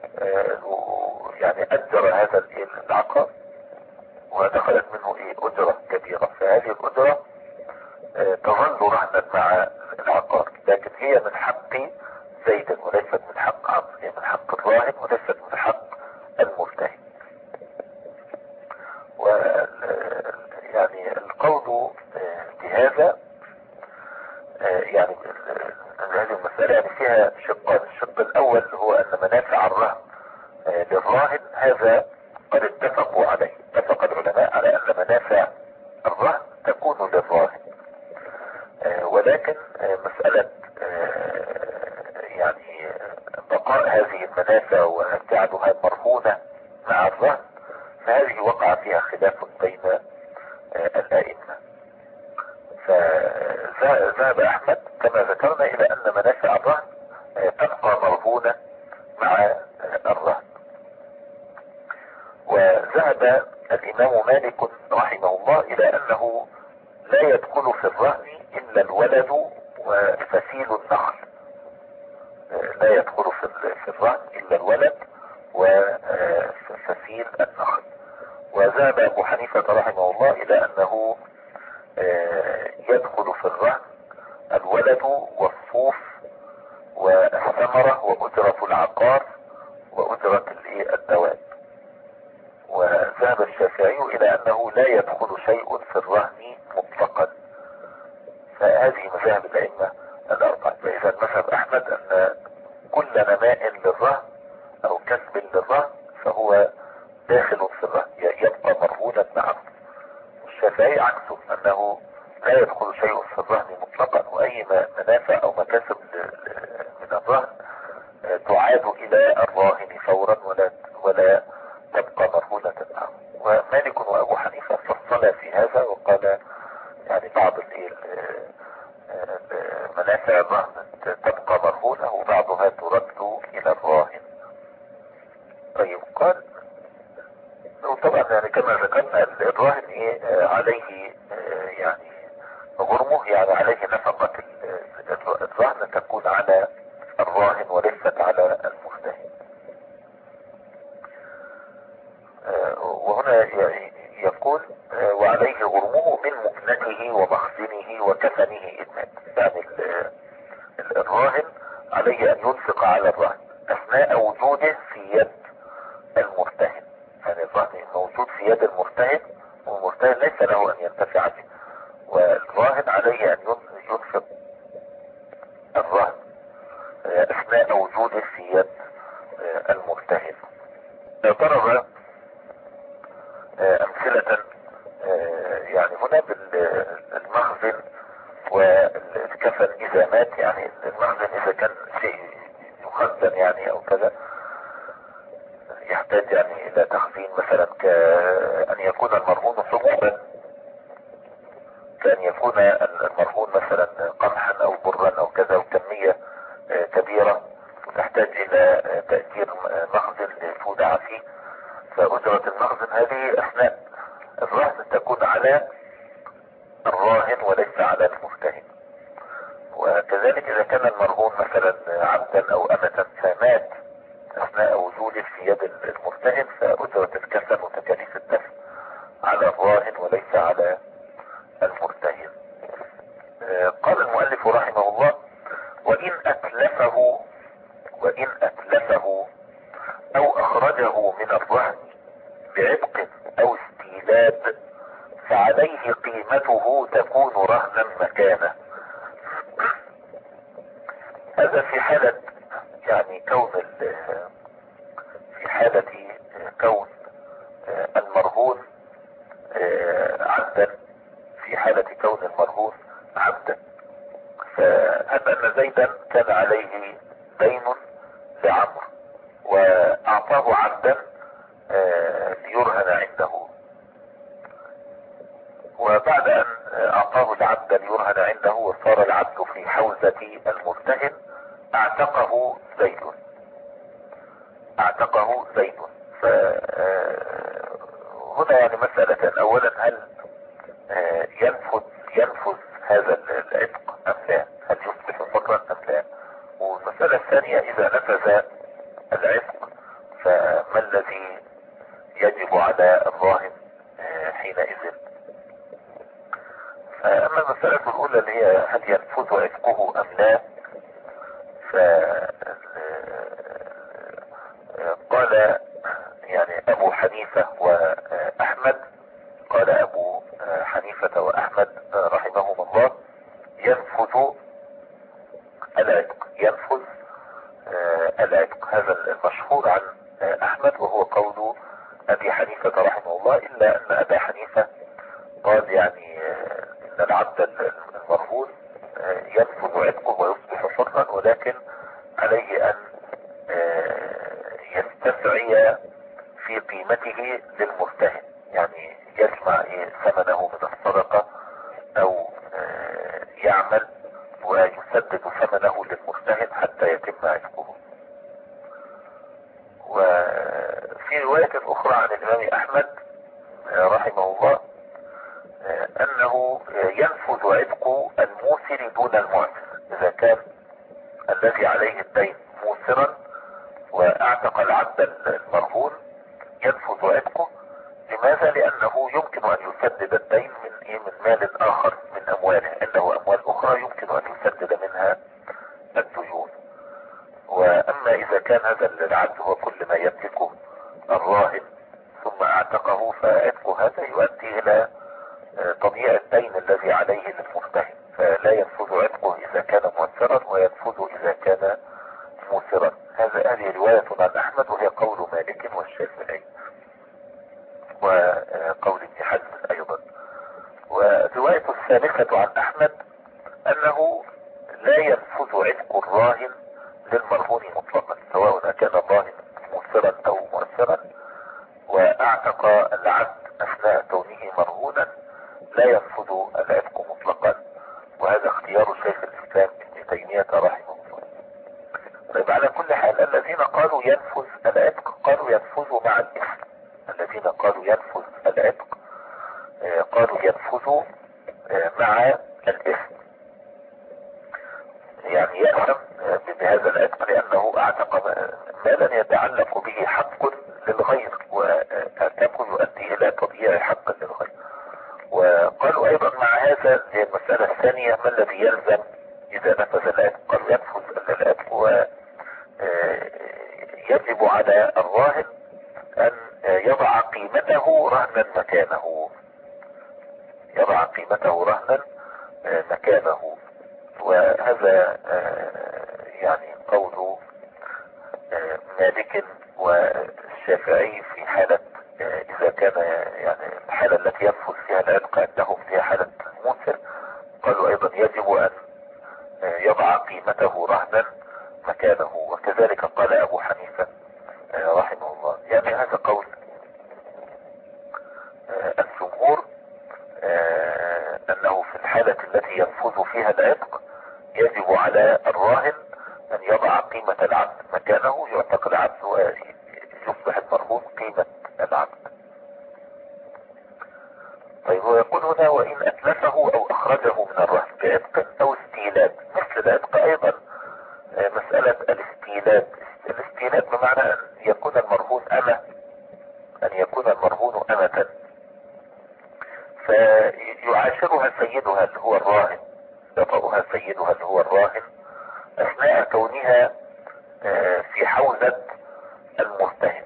يعني اجر هذا العقار ودخلت منه اجرة كبيرة، فهذه الاجرة تظل رهنا مع العقار، لكن هي من حق زيد وليست من حق عمرو، هي من حق الراهن وليست من حق المرتهن. يعني القول بهذا يعني هذه المسألة يعني فيها شقان. الشق الاول هو ان منافع الرهن للراهن هذا قد اتفقوا عليه، اتفق العلماء على ان منافع الرهن تكون للراهن، ولكن مسألة يعني بقاء هذه المنافع وجعلها مرهونة مع الرهن فهذه وقع فيها خلاف بين الائمة. فذهب احمد كما ذكرنا الى ان منافع الرهن تبقى مرهونة مع الرهن. وذهب الامام مالك رحمه الله الى انه لا يدخل في الرهن الا الولد وفسيل النخل، لا يدخل في الرهن الا الولد وفسيل النخل. وذهب ابو حنيفة رحمه الله الى انه يدخل في الرهن الولد والصوف والثمرة وأجرة العقار وأجرة الدواب. وذهب الشافعي الى انه لا يدخل شيء في الرهن مطلقا. فهذه مذاهب الائمة الاربعة. فاذا مذهب احمد ان كل نماء للرهن او كسب للرهن فهو داخل في الرهن يبقى مرهونا معه. الشافعي عكسه، انه لا يدخل شيء في الرهن مطلقا، واي منافع او مكاسب من الرهن تعاد الى الراهن فورا ولا تبقى مرهونة معه. ومالك وابو حنيفة فصل في هذا وقال يعني بعض منافع الرهن تبقى مرهونة وبعضها ترد الى الراهن. طيب قال وطبعا يعني كما ذكرنا الراهن عليه يعني غرمه، يعني عليه نفقة الرهن تكون على الراهن وليست على المرتهن. وهنا يقول وعليه غرمه من مكنته ومخزنه وكفنه إن مات. يعني الراهن عليه أن ينفق على الرهن أثناء وجوده في يد المرتهن. يعني الرهن موجود في يد المرتهن والمرتهن ليس له أن ينتفع به، والراهن عليه أن ينفق الرهن أثناء وجوده في يد المرتهن. ضرب أمثلة يعني هنا بالمخزن والكفن إذا مات. يعني المخزن إذا كان شيء يخزن يعني أو كذا يحتاج يعني إلى تخزين، مثلا كأن يكون المرهون حبوبا، كأن يكون المرهون مثلا قمحا أو برا أو كذا وكمية كبيرة وتحتاج إلى تأجير مخزن لتودع فيه، فأجرة المخزن هذه أثناء الرهن تكون على الراهن وليس على المرتهن. وكذلك إذا كان المرهون مثلا عبدا أو أمة فمات أثناء وجوده في يد المرتهن، فأجرة الكفن وتكاليف الدفن على الراهن وليس على المرتهن. قال المؤلف رحمه الله وإن أتلفه أو أخرجه من الرهن بعتق أو استيلاد فعليه قيمته تكون رهنا مكانه. هذا في حالة يعني في حالة كون المرهون عبدا، في حالة كون المرهون عبدا. فهب أن زيدا كان عليه دين لعمرو وأعطاه عبدا ليرهن عنده، وبعد أن أعطاه العبد ليرهن عنده وصار العبد في حوزة المرتهن اعتقه زيد. فهنا يعني مسألة أولا هل ينفذ هذا العتق أم لا؟ هل يصبح حرا أم لا؟ والمسألة الثانية إذا نفذ العتق فما الذي يجب على الراهن حينئذ؟ أما المسألة الأولى اللي هي هل ينفذ عتقه أم لا، قال يعني أبو حنيفة وأحمد، قال أبو حنيفة وأحمد رحمهم الله ينفذ العتق. هذا المشهور عن أحمد وهو قول أبي حنيفة رحمه الله، إلا أن أبا حنيفة قال يعني ان العبد المرهون ينفذ عتقه ويصبح حرا، ولكن عليه ان يستسعي في قيمته للمرتهن، يعني يجمع ثمنه من الصدقة او يعمل ويسدد ثمنه للمرتهن حتى يتم عتقه. وفي رواية اخرى عن الامام احمد رحمه الله انه ينفذ عتق الموسر دون المعسر. اذا كان الذي عليه الدين موسرا واعتق العبد المرهون ينفذ عتقه. لماذا؟ لانه يمكن ان يسدد الدين من مال اخر من امواله، عنده اموال اخرى يمكن ان يسدد منها الديون. واما اذا كان هذا العبد هو كل ما يملكه الراهن ثم اعتقه، فعتق هذا يؤدي الى تضييع الدين الذي عليه للمرتهن، فلا ينفذ عتقه اذا كان مؤثرا وينفذ اذا كان موسرا. هذه رواية عن احمد وهي قول مالك والشافعي وقول ابن حزم ايضا. مؤثرا او مؤثرا واعتق العبد اثناء كونه مرهونا لا ينفذ العتق مطلقا، وهذا اختيار شيخ الاسلام ابن تيمية رحمه الله. طيب على كل حال الذين قالوا ينفذ العتق قالوا ينفذ مع الاثم، الذين قالوا ينفذ العتق قالوا ينفذ مع الاثم، يعني يأثم بهذا العتق لانه اعتق مالا يتعلق به حق للغير، والعتق يؤدي الى تضييع حق للغير. وقالوا ايضا مع هذا المسألة الثانية ما الذي يلزم اذا نفذ العتق؟ قالوا ينفذ العتق ويجب على الراهن ان يضع قيمته رهنا مكانه، يضع قيمته رهنا مكانه. وهذا يعني قول مالك والشافعي في حالة اذا كان يعني الحالة التي ينفذ فيها العتق عندهم فيها حالة موسر، قالوا ايضا يجب ان يضع قيمته رهنا مكانه. وكذلك قال ابو حنيفة رحمه الله. يعني هذا قول الجمهور انه في الحالة التي ينفذ فيها العتق يجب على الراهن ان يضع قيمة العبد مكانه، يعتق العبد ويصبح المرهون قيمة العبد. طيب ويقول هنا وان اتلفه او اخرجه من الرهن بعتق او استيلاد، مثل العتق ايضا مسألة الاستيلاد. الاستيلاد بمعنى ان يكون المرهون امة، ان يكون المرهون امة فيعاشرها سيدها اللي هو الراهن، يطأها سيدها اللي هو الراهن اثناء كونها في حوزة المرتهن،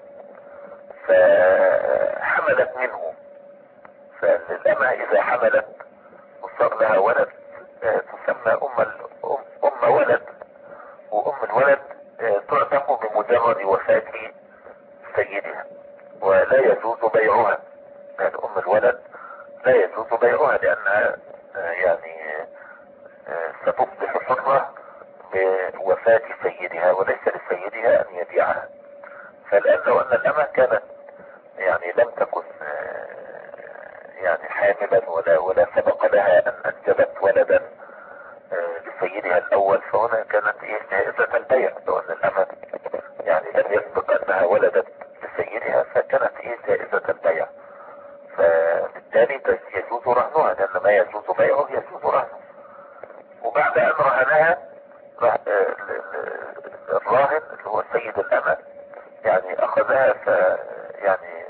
فحملت منه. فالأمة إذا حملت وصار لها ولد تسمى أم ولد، وأم الولد تعتق بمجرد وفاة سيدها ولا يجوز بيعها. يعني أم الولد لا يجوز بيعها لأنها يعني ستصبح حرة بوفاة سيدها وليس لسيدها أن يبيعها. فالآن لو أن الأمة كانت يعني لم تكن يعني حاملا ولا سبق لها أن أنجبت ولدا لسيدها الأول، فهنا كانت جائزة البيع. لو أن الأمة يعني لم يسبق أنها ولدت لسيدها فكانت جائزة البيع، فبالتالي يجوز رهنها، لأن ما يجوز بيعه يجوز رهنه. وبعد أن رهنها الراهن اللي هو سيد الأمة يعني أخذها يعني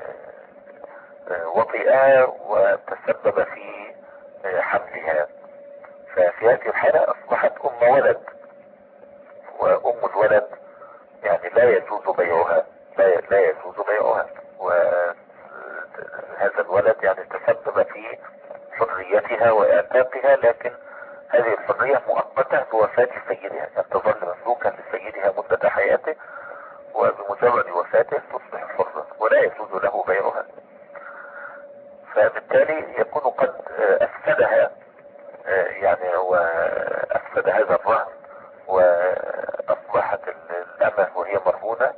وطئها وتسبب في حملها، ففي هذه الحالة أصبحت أم ولد، وأم الولد يعني لا يجوز بيعها، لا يجوز بيعها. وهذا الولد يعني تسبب في حريتها وإعتاقها، لكن هذه الحرية مؤقتة بوفاة سيدها، يعني تظل مملوكا لسيدها مدة حياته وبمجرد وفاته تصبح حرة ولا يجوز له بيعها. فبالتالي يكون قد أفسدها، يعني هو أفسد هذا الرهن وأصبحت الأمة وهي مرهونة،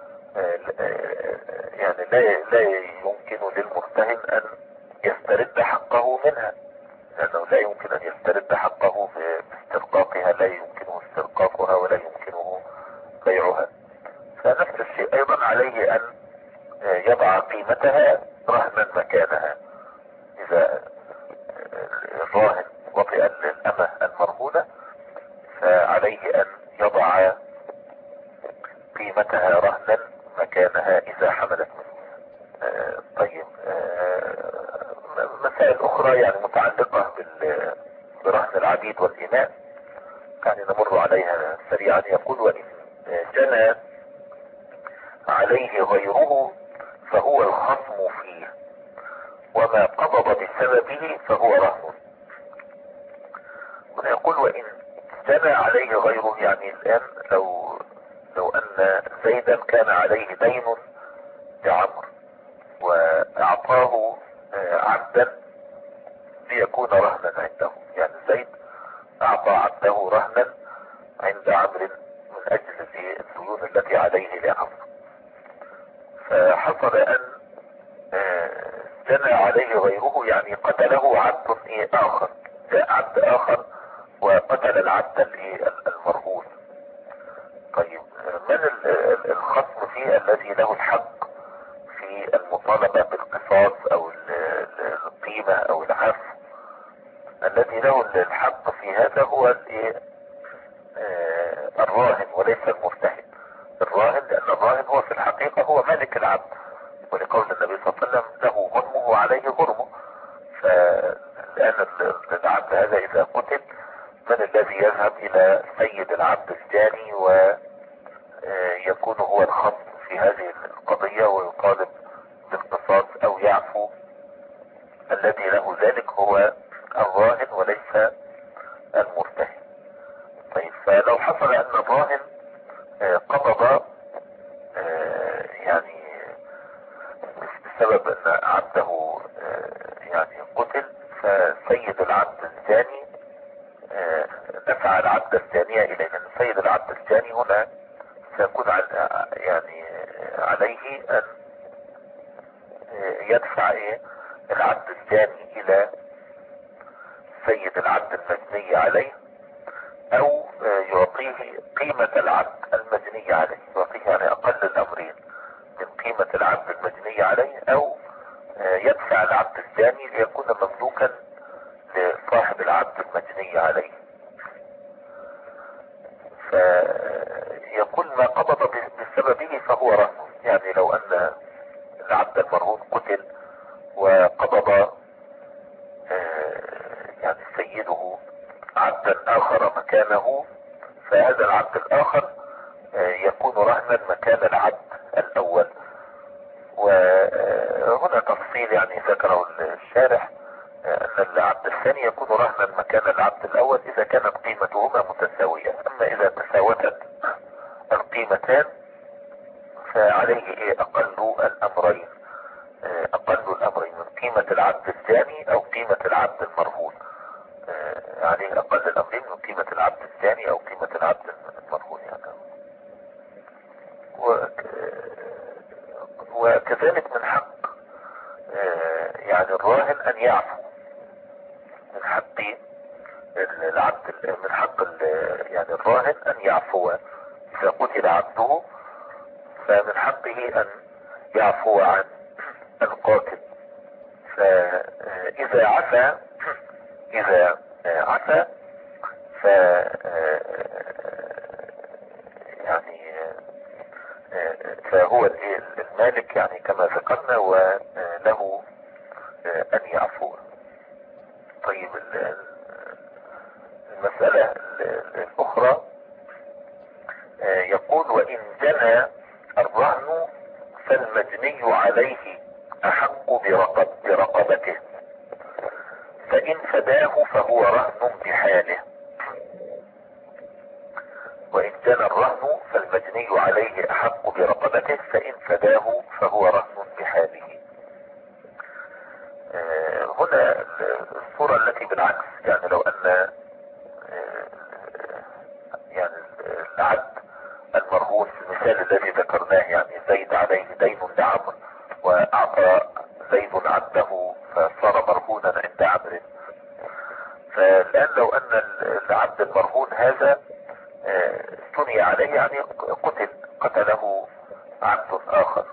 يعني لا يمكن للمرتهن أن يسترد حقه منها، لأنه لا يمكن أن يسترد حقه باسترقاقها، لا يمكنه استرقاقها ولا يمكنه بيعها. فنفس الشيء أيضا عليه أن يضع قيمتها رهنا مكانها. إذا الراهن وطئ للأمة المرهونة فعليه أن يضع قيمتها رهنا مكانها إذا حملت منه. طيب مسائل أخرى يعني متعلقة برهن العبيد والإماء يعني نمر عليها سريعا. يقول وإن جنى عليه غيره فهو الخصم فيه، وما قبض بسببه فهو رهن. ويقول وإن جنى عليه غيره، يعني الآن لو أن زيدا كان عليه دين لعمر وأعطاه عبدا ليكون رهنا عنده، يعني زيد أعطى عبده رهنا عند عمرو من أجل الديون التي عليه لعمرو، فحصل ان جنى عليه غيره، يعني قتله عبد اخر، جاء عبد اخر وقتل العبد المرهون. طيب من الخصم فيه الذي له الحق في المطالبة بالقصاص او القيمة او العفو؟ الذي له الحق في هذا هو الراهن وليس المرتهن. الراهن، لان الراهن هو في الحقيقة هو مالك العبد، ولقول النبي صلى الله عليه وسلم له غنمه وعليه غرمه. فلان العبد هذا اذا قتل، من الذي يذهب الى سيد العبد الثاني ويكون هو الخصم في هذه القضية ويطالب بالقصاص او يعفو؟ الذي له ذلك هو الراهن وليس المرتهن. طيب فلو حصل ان الراهن قبض يعني بسبب ان عبده يعني قتل، فسيد العبد الثاني دفع العبد الثانية اليه، لان سيد العبد الثاني هنا سيكون يعني عليه ان يدفع العبد الثاني الى سيد العبد المجني عليه، او يعطيه قيمة العبد المجني عليه، يعطيه يعني اقل الامرين من قيمة العبد المجني عليه، او يدفع العبد الثاني ليكون مملوكا لصاحب العبد المجني عليه. فيكون ما قبض بسببه فهو رهن. يعني لو ان العبد المرهون قتل وقبض يعني سيده عبدا اخر مكانه، فهذا العبد الاخر يكون رهنا مكان العبد الاول. وهنا تفصيل يعني ذكره الشارح، ان العبد الثاني يكون رهنا مكان العبد الاول اذا كانت قيمتهما متساوية. اما اذا تساوتت القيمتان فعليه اقل الامرين، من قيمة العبد الثاني او قيمة العبد المرهون. عليه اقل الامرين من قيمة العبد الثاني او قيمة العبد المرهون يعني. وكذلك من حق يعني الراهن ان يعفو، من حق العبد، من حق يعني الراهن ان يعفو. اذا قتل عبده فمن حقه ان يعفو عن القاتل. فاذا عفا، ف يعني فهو المالك يعني كما ذكرنا، وله ان يعفو. طيب المسألة الاخرى يقول: وان جنى الرهن فالمجني عليه احق برقبته، فان فداه فهو رهن بحاله. وان جنى الرهن فالمجني عليه احق برقبته، فان فداه فهو رهن بحاله. هنا الصورة التي بالعكس، يعني لو ان يعني العبد المرهون في المثال الذي ذكرناه، يعني زيد عليه دين لعمرو واعطى زيد عبده فصار مرهونا عند عمرو. فالان لو ان العبد المرهون هذا ثني عليه، يعني قتله عبد اخر،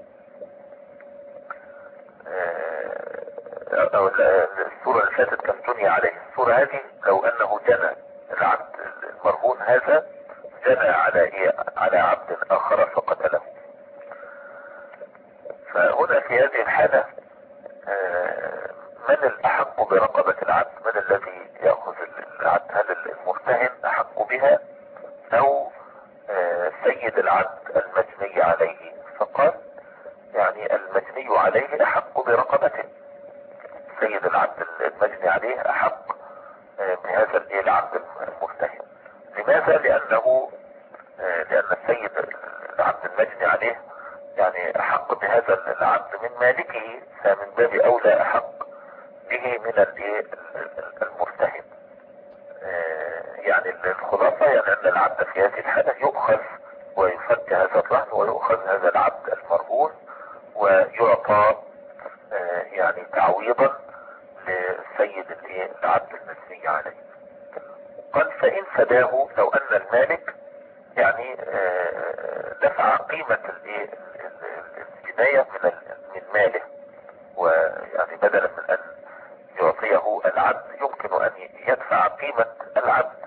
او الصورة اللي فاتت كان ثني عليه. الصورة هذه لو انه جنى العبد المرهون هذا، جنى على عبد اخر فقتله. فهنا في هذه الحالة من الاحق برقبة العبد؟ من الذي يأخذ العبد؟ هل المرتهن احق بها او سيد العبد المجني عليه؟ فقال يعني المجني عليه احق برقبته، سيد العبد المجني عليه احق بهذا العبد المرتهن. لماذا؟ لان السيد العبد المجني عليه يعني احق بهذا العبد من مالكه، فمن باب اولى احق به من المرتهن. يعني الخلاصة يعني ان العبد في هذه الحالة يؤخذ ويفك هذا الرهن، ويؤخذ هذا العبد المرهون تعويضا للسيد العبد المثني عليه. قال فإن فداه، لو أن المالك يعني دفع قيمة الجناية من ماله، ويعني بدلا من أن يعطيه العبد يمكن أن يدفع قيمة العبد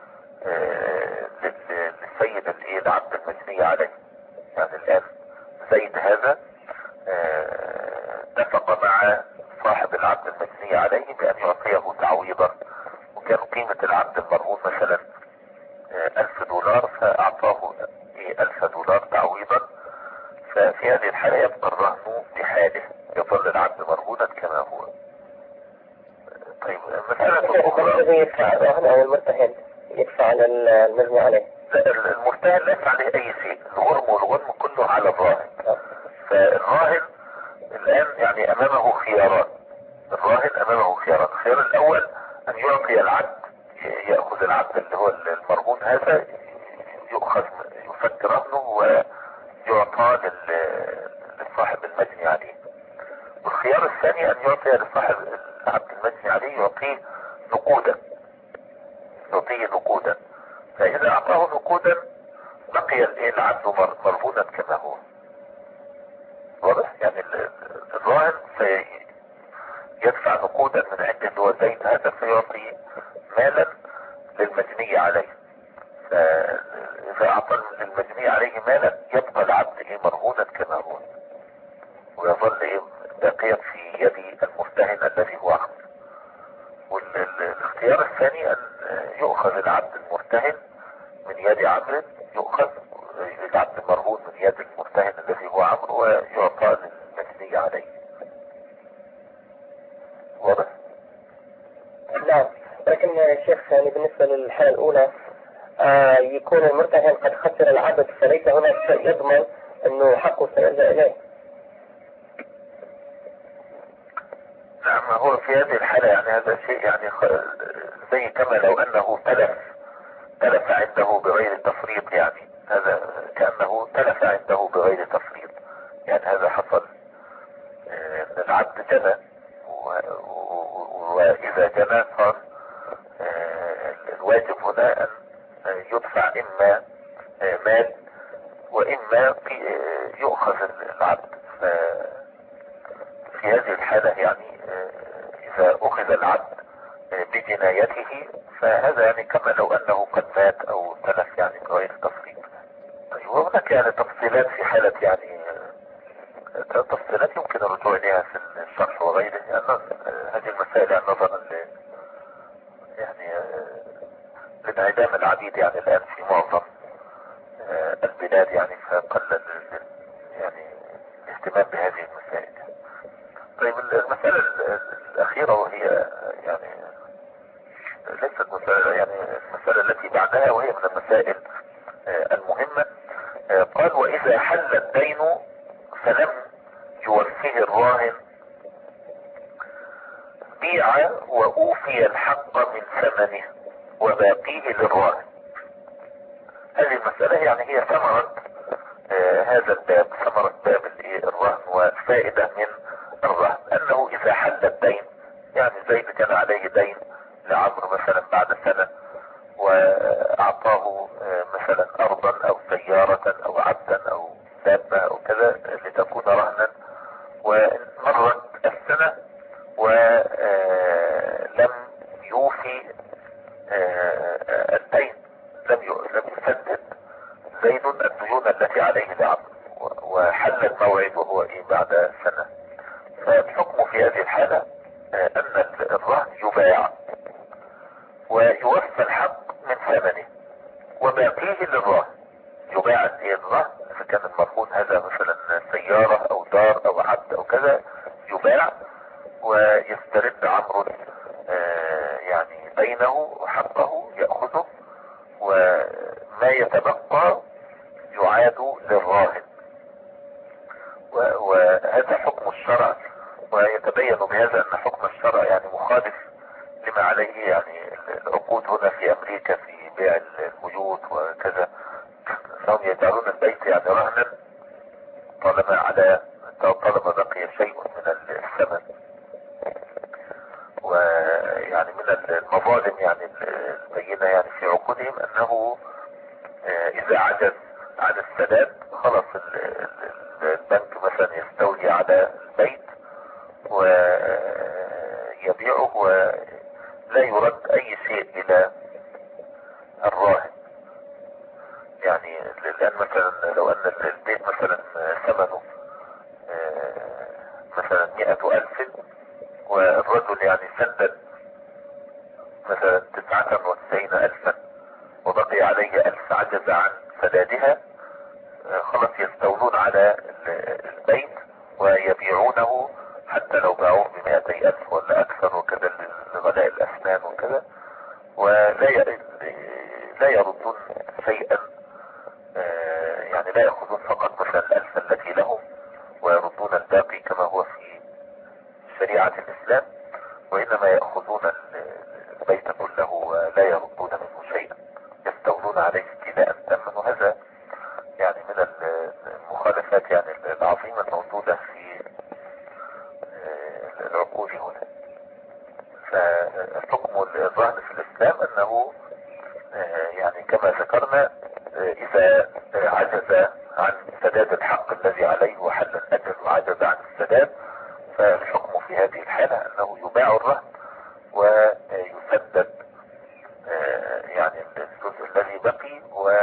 للسيد العبد المثني عليه. يعني الآن زيد هذا اتفق مع صاحب العبد المثني عليه بأن يعطيه تعويضا، وكان قيمة العبد المرهون مثلا $1000، فأعطاه $1000 تعويضا. ففي هذه الحالة يبقى الرهن بحاله، يظل العبد مرهونا كما هو. طيب مسألة أخرى، يدفع الرهن أو المرتهن يدفع على المجني عليه؟ المرتهن ليس عليه أي شيء، الغرم والغنم كله على الراهن. فالراهن الآن يعني أمامه خيارات. الراهن أمامه خيارات. الخيار الأول أن يعطي العبد، يأخذ العبد اللي هو المرهون هذا، يؤخذ يفك رهنه ويعطى لصاحب المجني عليه. والخيار الثاني أن يعطي لصاحب العبد المجني عليه، يعطيه نقودا، يعطيه نقودا. فإذا أعطاه نقودا بقي العبد مرهونا كما هو. واضح؟ يعني الراهن سيدفع نقودا من عند اللي هو زيد هذا، فيعطي مالا للمجني عليه. فإذا أعطى للمجني عليه مالا يبقى العبد مرهونا كما هو، ويظل باقيا في يد المرتهن الذي هو عبد. والاختيار الثاني أن يؤخذ العبد المرتهن من يد عمرو، يؤخذ العبد المرهون من يد المرتهن الذي هو عمرو ويعطى للمجني عليه. واضح؟ نعم. لكن يا شيخ يعني بالنسبة للحالة الأولى يكون المرتهن قد خسر العبد، فليس هناك شيء يضمن أنه حقه سيرجع إليه. نعم، هو في هذه الحالة يعني هذا شيء يعني زي كما لو أنه تلف عنده بغير تفريط، يعني هذا كأنه تلف عنده بغير تفريط. يعني هذا حصل ان العبد جنى، واذا جنى صار الواجب هنا ان يدفع اما مال واما يؤخذ العبد. في هذه الحالة يعني اذا اخذ العبد بجنايته فهذا يعني كما لو انه قد مات او تلف يعني بغير تفريط. طيب وهناك يعني تفصيلات في حالة يعني تفصيلات يمكن الرجوع اليها في الشرح وغيره، يعني هذه المسائل يعني نظرا يعني لانعدام العبيد يعني الان في معظم البلاد، يعني فقل يعني الاهتمام بهذه المسائل. طيب المسألة الأخيرة وهي يعني ليست مسألة، يعني المسألة التي بعدها وهي من المسائل المهمة. قال وإذا حل الدين فلم يوفيه الراهن بيع وأوفي الحق من ثمنه وباقيه للراهن. هذه المسألة يعني هي ثمرة هذا الباب، ثمرة باب الرهن وفائدة من الرهن، أنه إذا حل الدين، يعني زيد كان عليه دين لعمرو مثلا بعد سنة وأعطاه مثلا أرضا أو سيارة أو عبدا أو دابة أو كذا لتكون رهنا، ومرت السنة ولم يوفي الدين، لم يسدد زيد الديون التي عليه لعمرو، وحل الموعد وهو بعد سنة. فالحكم في هذه الحالة أن الرهن يباع ويوفى الحق من ثمنه وباقيه للراهن. يباع الرهن إذا كان المرهون هذا مثلا سيارة أو دار أو عبد أو كذا، يباع ويسترد عمرو يعني دينه وحقه يأخذه، وما يتبقى يعاد للراهن. وهذا حكم الشرع، ويتبين بهذا ان حكم الشرع يعني مخالف لما عليه يعني العقود هنا في امريكا في بيع البيوت وكذا، فهم يجعلون البيت يعني رهنا طالما بقي شيء من الثمن. المظالم يعني البينة يعني في عقودهم انه اذا عجز عن السداد خلاص البنك مثلا يستولي على البيت ويبيعه ولا يرد اي شيء الى الراهن. يعني لان مثلا لو ان البيت مثلا ثمنه مثلا 100,000 والرجل يعني سدد مثلا 99,000 وبقي عليه 1000 عجز عن سدادها، خلاص يستولون على البيت ويبيعونه حتى لو باعوه ب200,000 ولا اكثر، وكذا لغلاء الاسنان وكذا، لا يردون شيئا. يعني لا يأخذون فقط مثلا 1000 التي لهم ويردون الباقي كما هو في شريعة الاسلام، وانما يأخذون البيت كله ولا يردون منه شيئا، يستولون عليه استيلاء تاما. وهذا يعني من المخالفات يعني العظيمة الموجودة في العقود هنا. فحكم الرهن في الاسلام انه يعني كما ذكرنا اذا عجز عن سداد الحق الذي عليه وحل الاجل وعجز عن السداد، فالحكم في هذه الحالة انه يباع الرهن ويسدد يعني الجزء الذي بقي،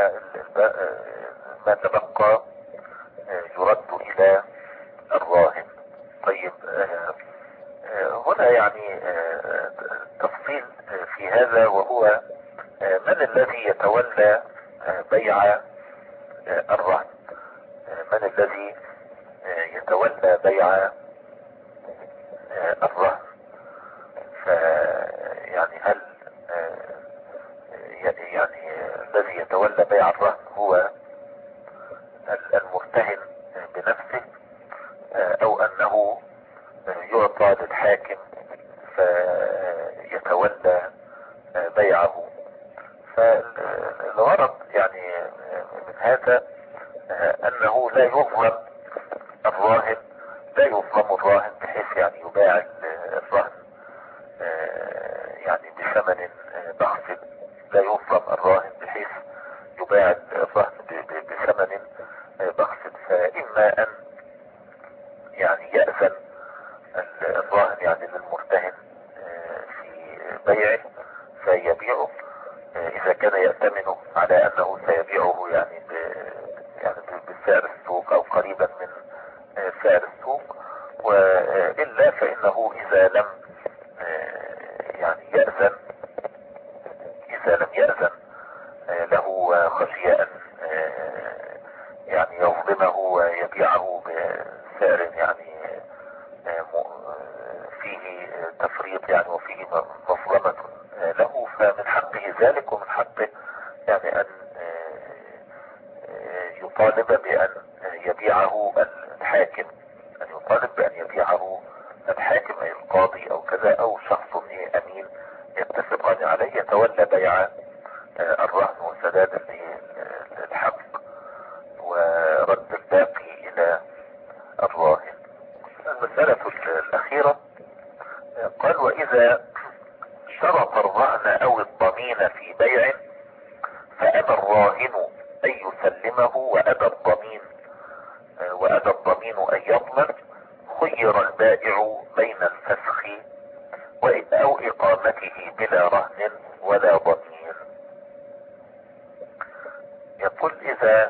وما تبقى يرد الى الراهن. طيب هنا يعني تفصيل في هذا، وهو من الذي يتولى بيع الرهن؟ من الذي يتولى بيع الرهن؟ فيعني هل يعني الذي يتولى بيع الرهن هو المرتهن بنفسه، او انه يعطى للحاكم فيتولى بيعه؟ فالغرض يعني من هذا انه لا يظلم الراهن، لا يظلم الراهن بحيث يعني يباع الرهن يعني بثمن بخس، لا يظلم الراهن بحيث يباع الرهن بثمن بخس. فإما أن يعني يأذن الراهن يعني للمرتهن في بيعه فيبيعه إذا كان يأتمن على أنه سيبيعه يعني بسعر السوق أو قريبا من سعر السوق، وإلا فإنه إذا لم يعني يأذن له خشية أن يعني يظلمه ويبيعه بسعر يعني فيه تفريط يعني وفيه مظلمة له، فمن حقه ذلك، ومن حقه يعني أن يطالب بأن يبيعه الحاكم، أن يطالب بأن يبيعه الحاكم أي القاضي أو كذا، أو شخص أمين يتفقان عليه يتولى بيع الرهن وسداد الحق ورد الباقي إلى الراهن. المسألة الأخيرة قال: وإذا شرط الرهن أو الضمين في بيع فأبى الراهن أن يسلمه وأبى الضمين أن يضمن، خير البائع بين الفسخ أو إقامته بلا رهن ولا ضمين. يقول: إذا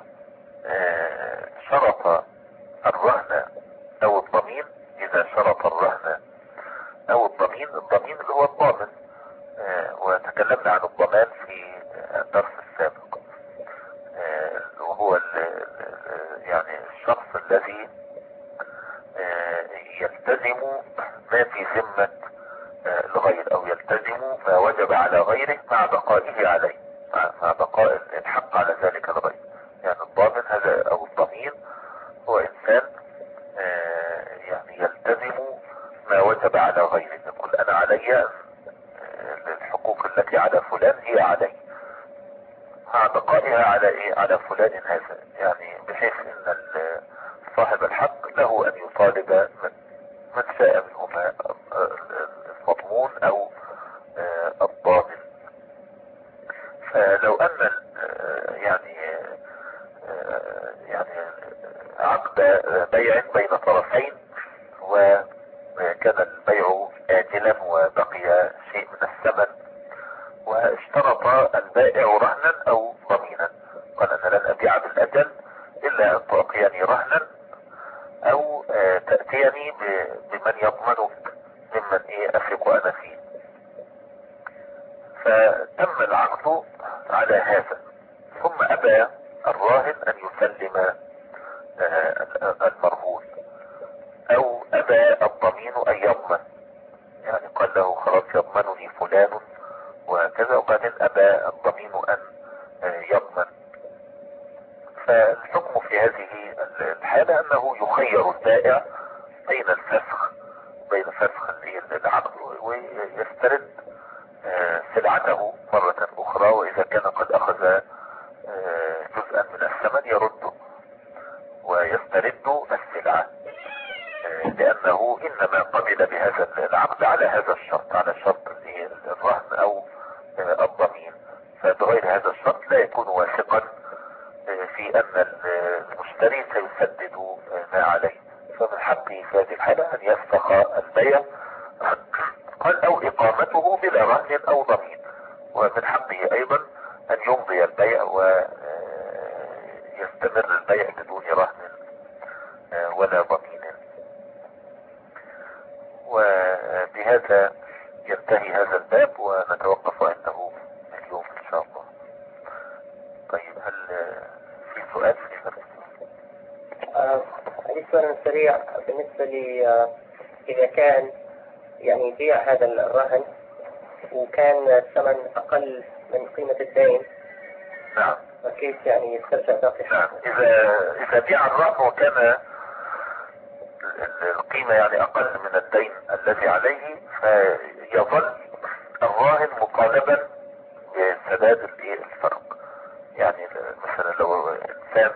شرط الرهن أو الضمين، إذا شرط الرهن أو الضمين اللي هو الضامن، وتكلمنا عن الضمان في الدرس السابق، وهو يعني الشخص الذي يلتزم ما في ذمة الغير، او يلتزم ما وجب على غيره مع بقائه عليه، مع بقاء الحق على ذلك الغير. يعني الضامن هذا او الضمين هو انسان يعني يلتزم ما وجب على غيره، يقول انا علي الحقوق التي على فلان هي علي مع بقائها على على فلان هذا، يعني بحيث ان صاحب الحق له ان يطالب من شاء منهما المضمون او يأتيني بمن يضمنك ممن أثق أنا فيه. فتم العقد على هذا، ثم أبى الراهن أن يسلم المرهون، أو أبى الضمين أن يضمن، يعني قال له خلاص يضمنني فلان وهكذا، وبعدين أبى الضمين أن يضمن. فالحكم في هذه الحالة أنه يخير البائع بين فسخ العقد ويسترد سلعته مرة أخرى، وإذا كان قد أخذ جزءا من الثمن يرده ويسترد السلعة، لأنه إنما قبل بهذا العقد على هذا الشرط، على شرط الرهن أو الضمين. فبغير هذا الشرط لا يكون واثقا في أن المشتري سيسدد ما عليه، فمن حقه في هذه الحالة أن يفسخ البيع، قال أو إقامته بلا رهن أو ضمين، ومن حقه أيضا أن يمضي البيع ويستمر البيع بدون رهن ولا ضمين. وبهذا ينتهي هذا الباب، ونتوقف عنده اليوم إن شاء الله. طيب، هل في سؤال في هذا؟ عندي سؤال سريع بالنسبة لي. إذا كان يعني بيع هذا الرهن وكان الثمن أقل من قيمة الدين، نعم، فكيف يعني يسترجع باقي؟ نعم، إذا بيع الرهن وكان القيمة يعني أقل من الدين الذي عليه، فيظل الراهن مطالبا بسداد الفرق. يعني مثلا لو إنسان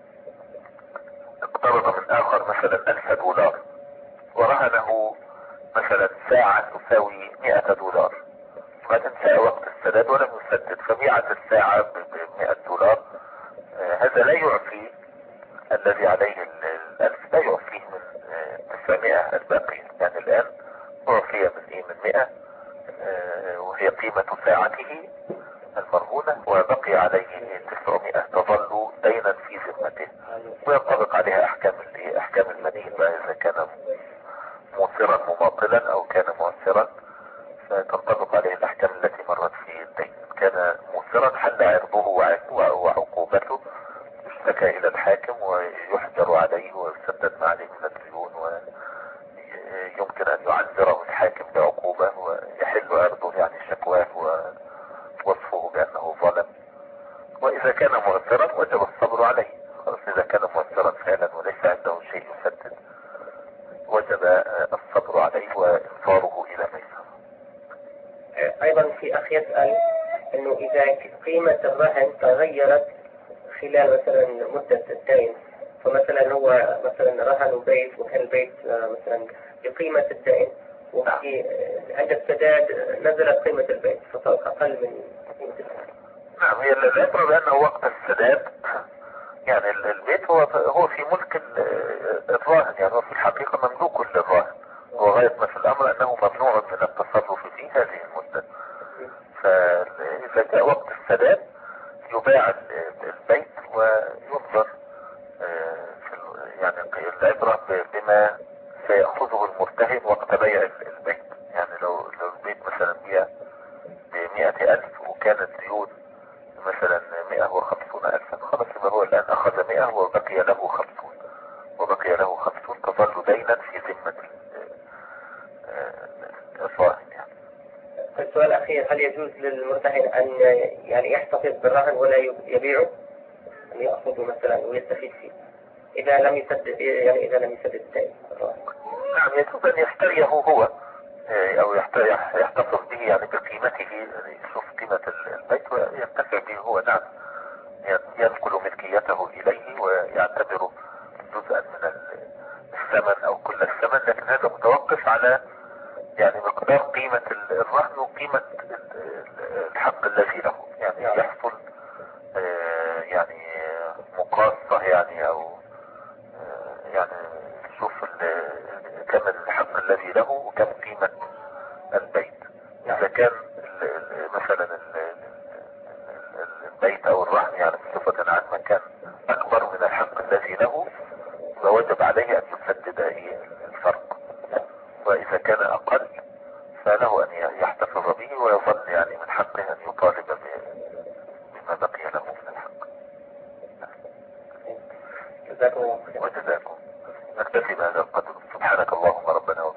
اقترض من آخر مثلا $1000 ورهنه مثلا ساعة تساوي $100، بعدين جاء وقت السداد ولم يسدد، فبيعت الساعة $100. هذا لا يعفي الذي عليه 1000، لا يعفيه من 900 الباقي. يعني الآن أعفي من 100 وهي قيمة ساعته المرهونة، وبقي عليه 900 تظل دينا في ذمته، وينطبق عليها أحكام المدين بقى، إذا كان موسرا مماطلا أو كان معسرا فتنطبق عليه الأحكام التي مرت في الدين. كان موسرا حل عرضه وعقوبته، يشتكى إلى الحاكم ويحجر عليه ويسدد ما عليه من الديون، ويمكن أن يعذره الحاكم بعقوبة ويحل عرضه، يعني شكواه ووصفه بأنه ظلم. وإذا كان معسرا وجب الصبر عليه، خلاص إذا كان معسرا فعلا وليس عنده شيء يسدد وجب الصبر عليه وإنصاره إلى ميسر. أيضا في أخ يسأل أنه إذا قيمة الرهن تغيرت خلال مثلا مدة الدين، فمثلا هو مثلا رهن بيت وكان البيت مثلا بقيمة الدين، وفي عند السداد نزلت قيمة البيت فصار أقل من قيمة الدين. نعم، هي العبرة بأنه وقت السداد يعني البيت هو في ملك الراهن، يعني هو في الحقيقة مملوك للراهن، وغاية ما في الأمر أنه ممنوع من التصرف في هذه المدة. فإذا جاء وقت السداد يباع البيت وينظر يعني العبرة بما سيأخذه المرتهن وقت بيع البيت. يعني لو البيت مثلا بيع ب100,000 وكانت ديون مثلا 150,000، خلاص يبقى هو الآن أخذ 100 وبقي له 50 تظل دينا في ذمة الراهن. يعني السؤال الأخير، هل يجوز للمرتهن أن يعني يحتفظ بالرهن ولا يبيعه، أن يأخذه مثلا ويستفيد فيه إذا لم يسدد الدين؟ نعم، يجوز أن يشتريه هو أو يحتفظ به يعني بقيمته، يشوف قيمة البيت وينتفع به هو. نعم، ينقل ملكيته إليه ويعتبره جزءا من الثمن أو كل الثمن، لكن هذا متوقف على يعني مقدار قيمة الرهن وقيمة الحق الذي له. يعني يحصل يعني مقاصة يعني، أو يعني شوف كم الحق الذي له وكم قيمة البيت. إذا كان مثلا البيت أو الرهن يعني بصفة عامة كان أكبر من الحق الذي له، فوجب عليه أن يسدد الفرق. وإذا كان أقل فله أن يحتفظ به ويظل يعني من حقه أن يطالب بما بقي له من الحق. جزاكم الله خيرا. وجزاكم. نكتفي بهذا القدر. سبحانك اللهم ربنا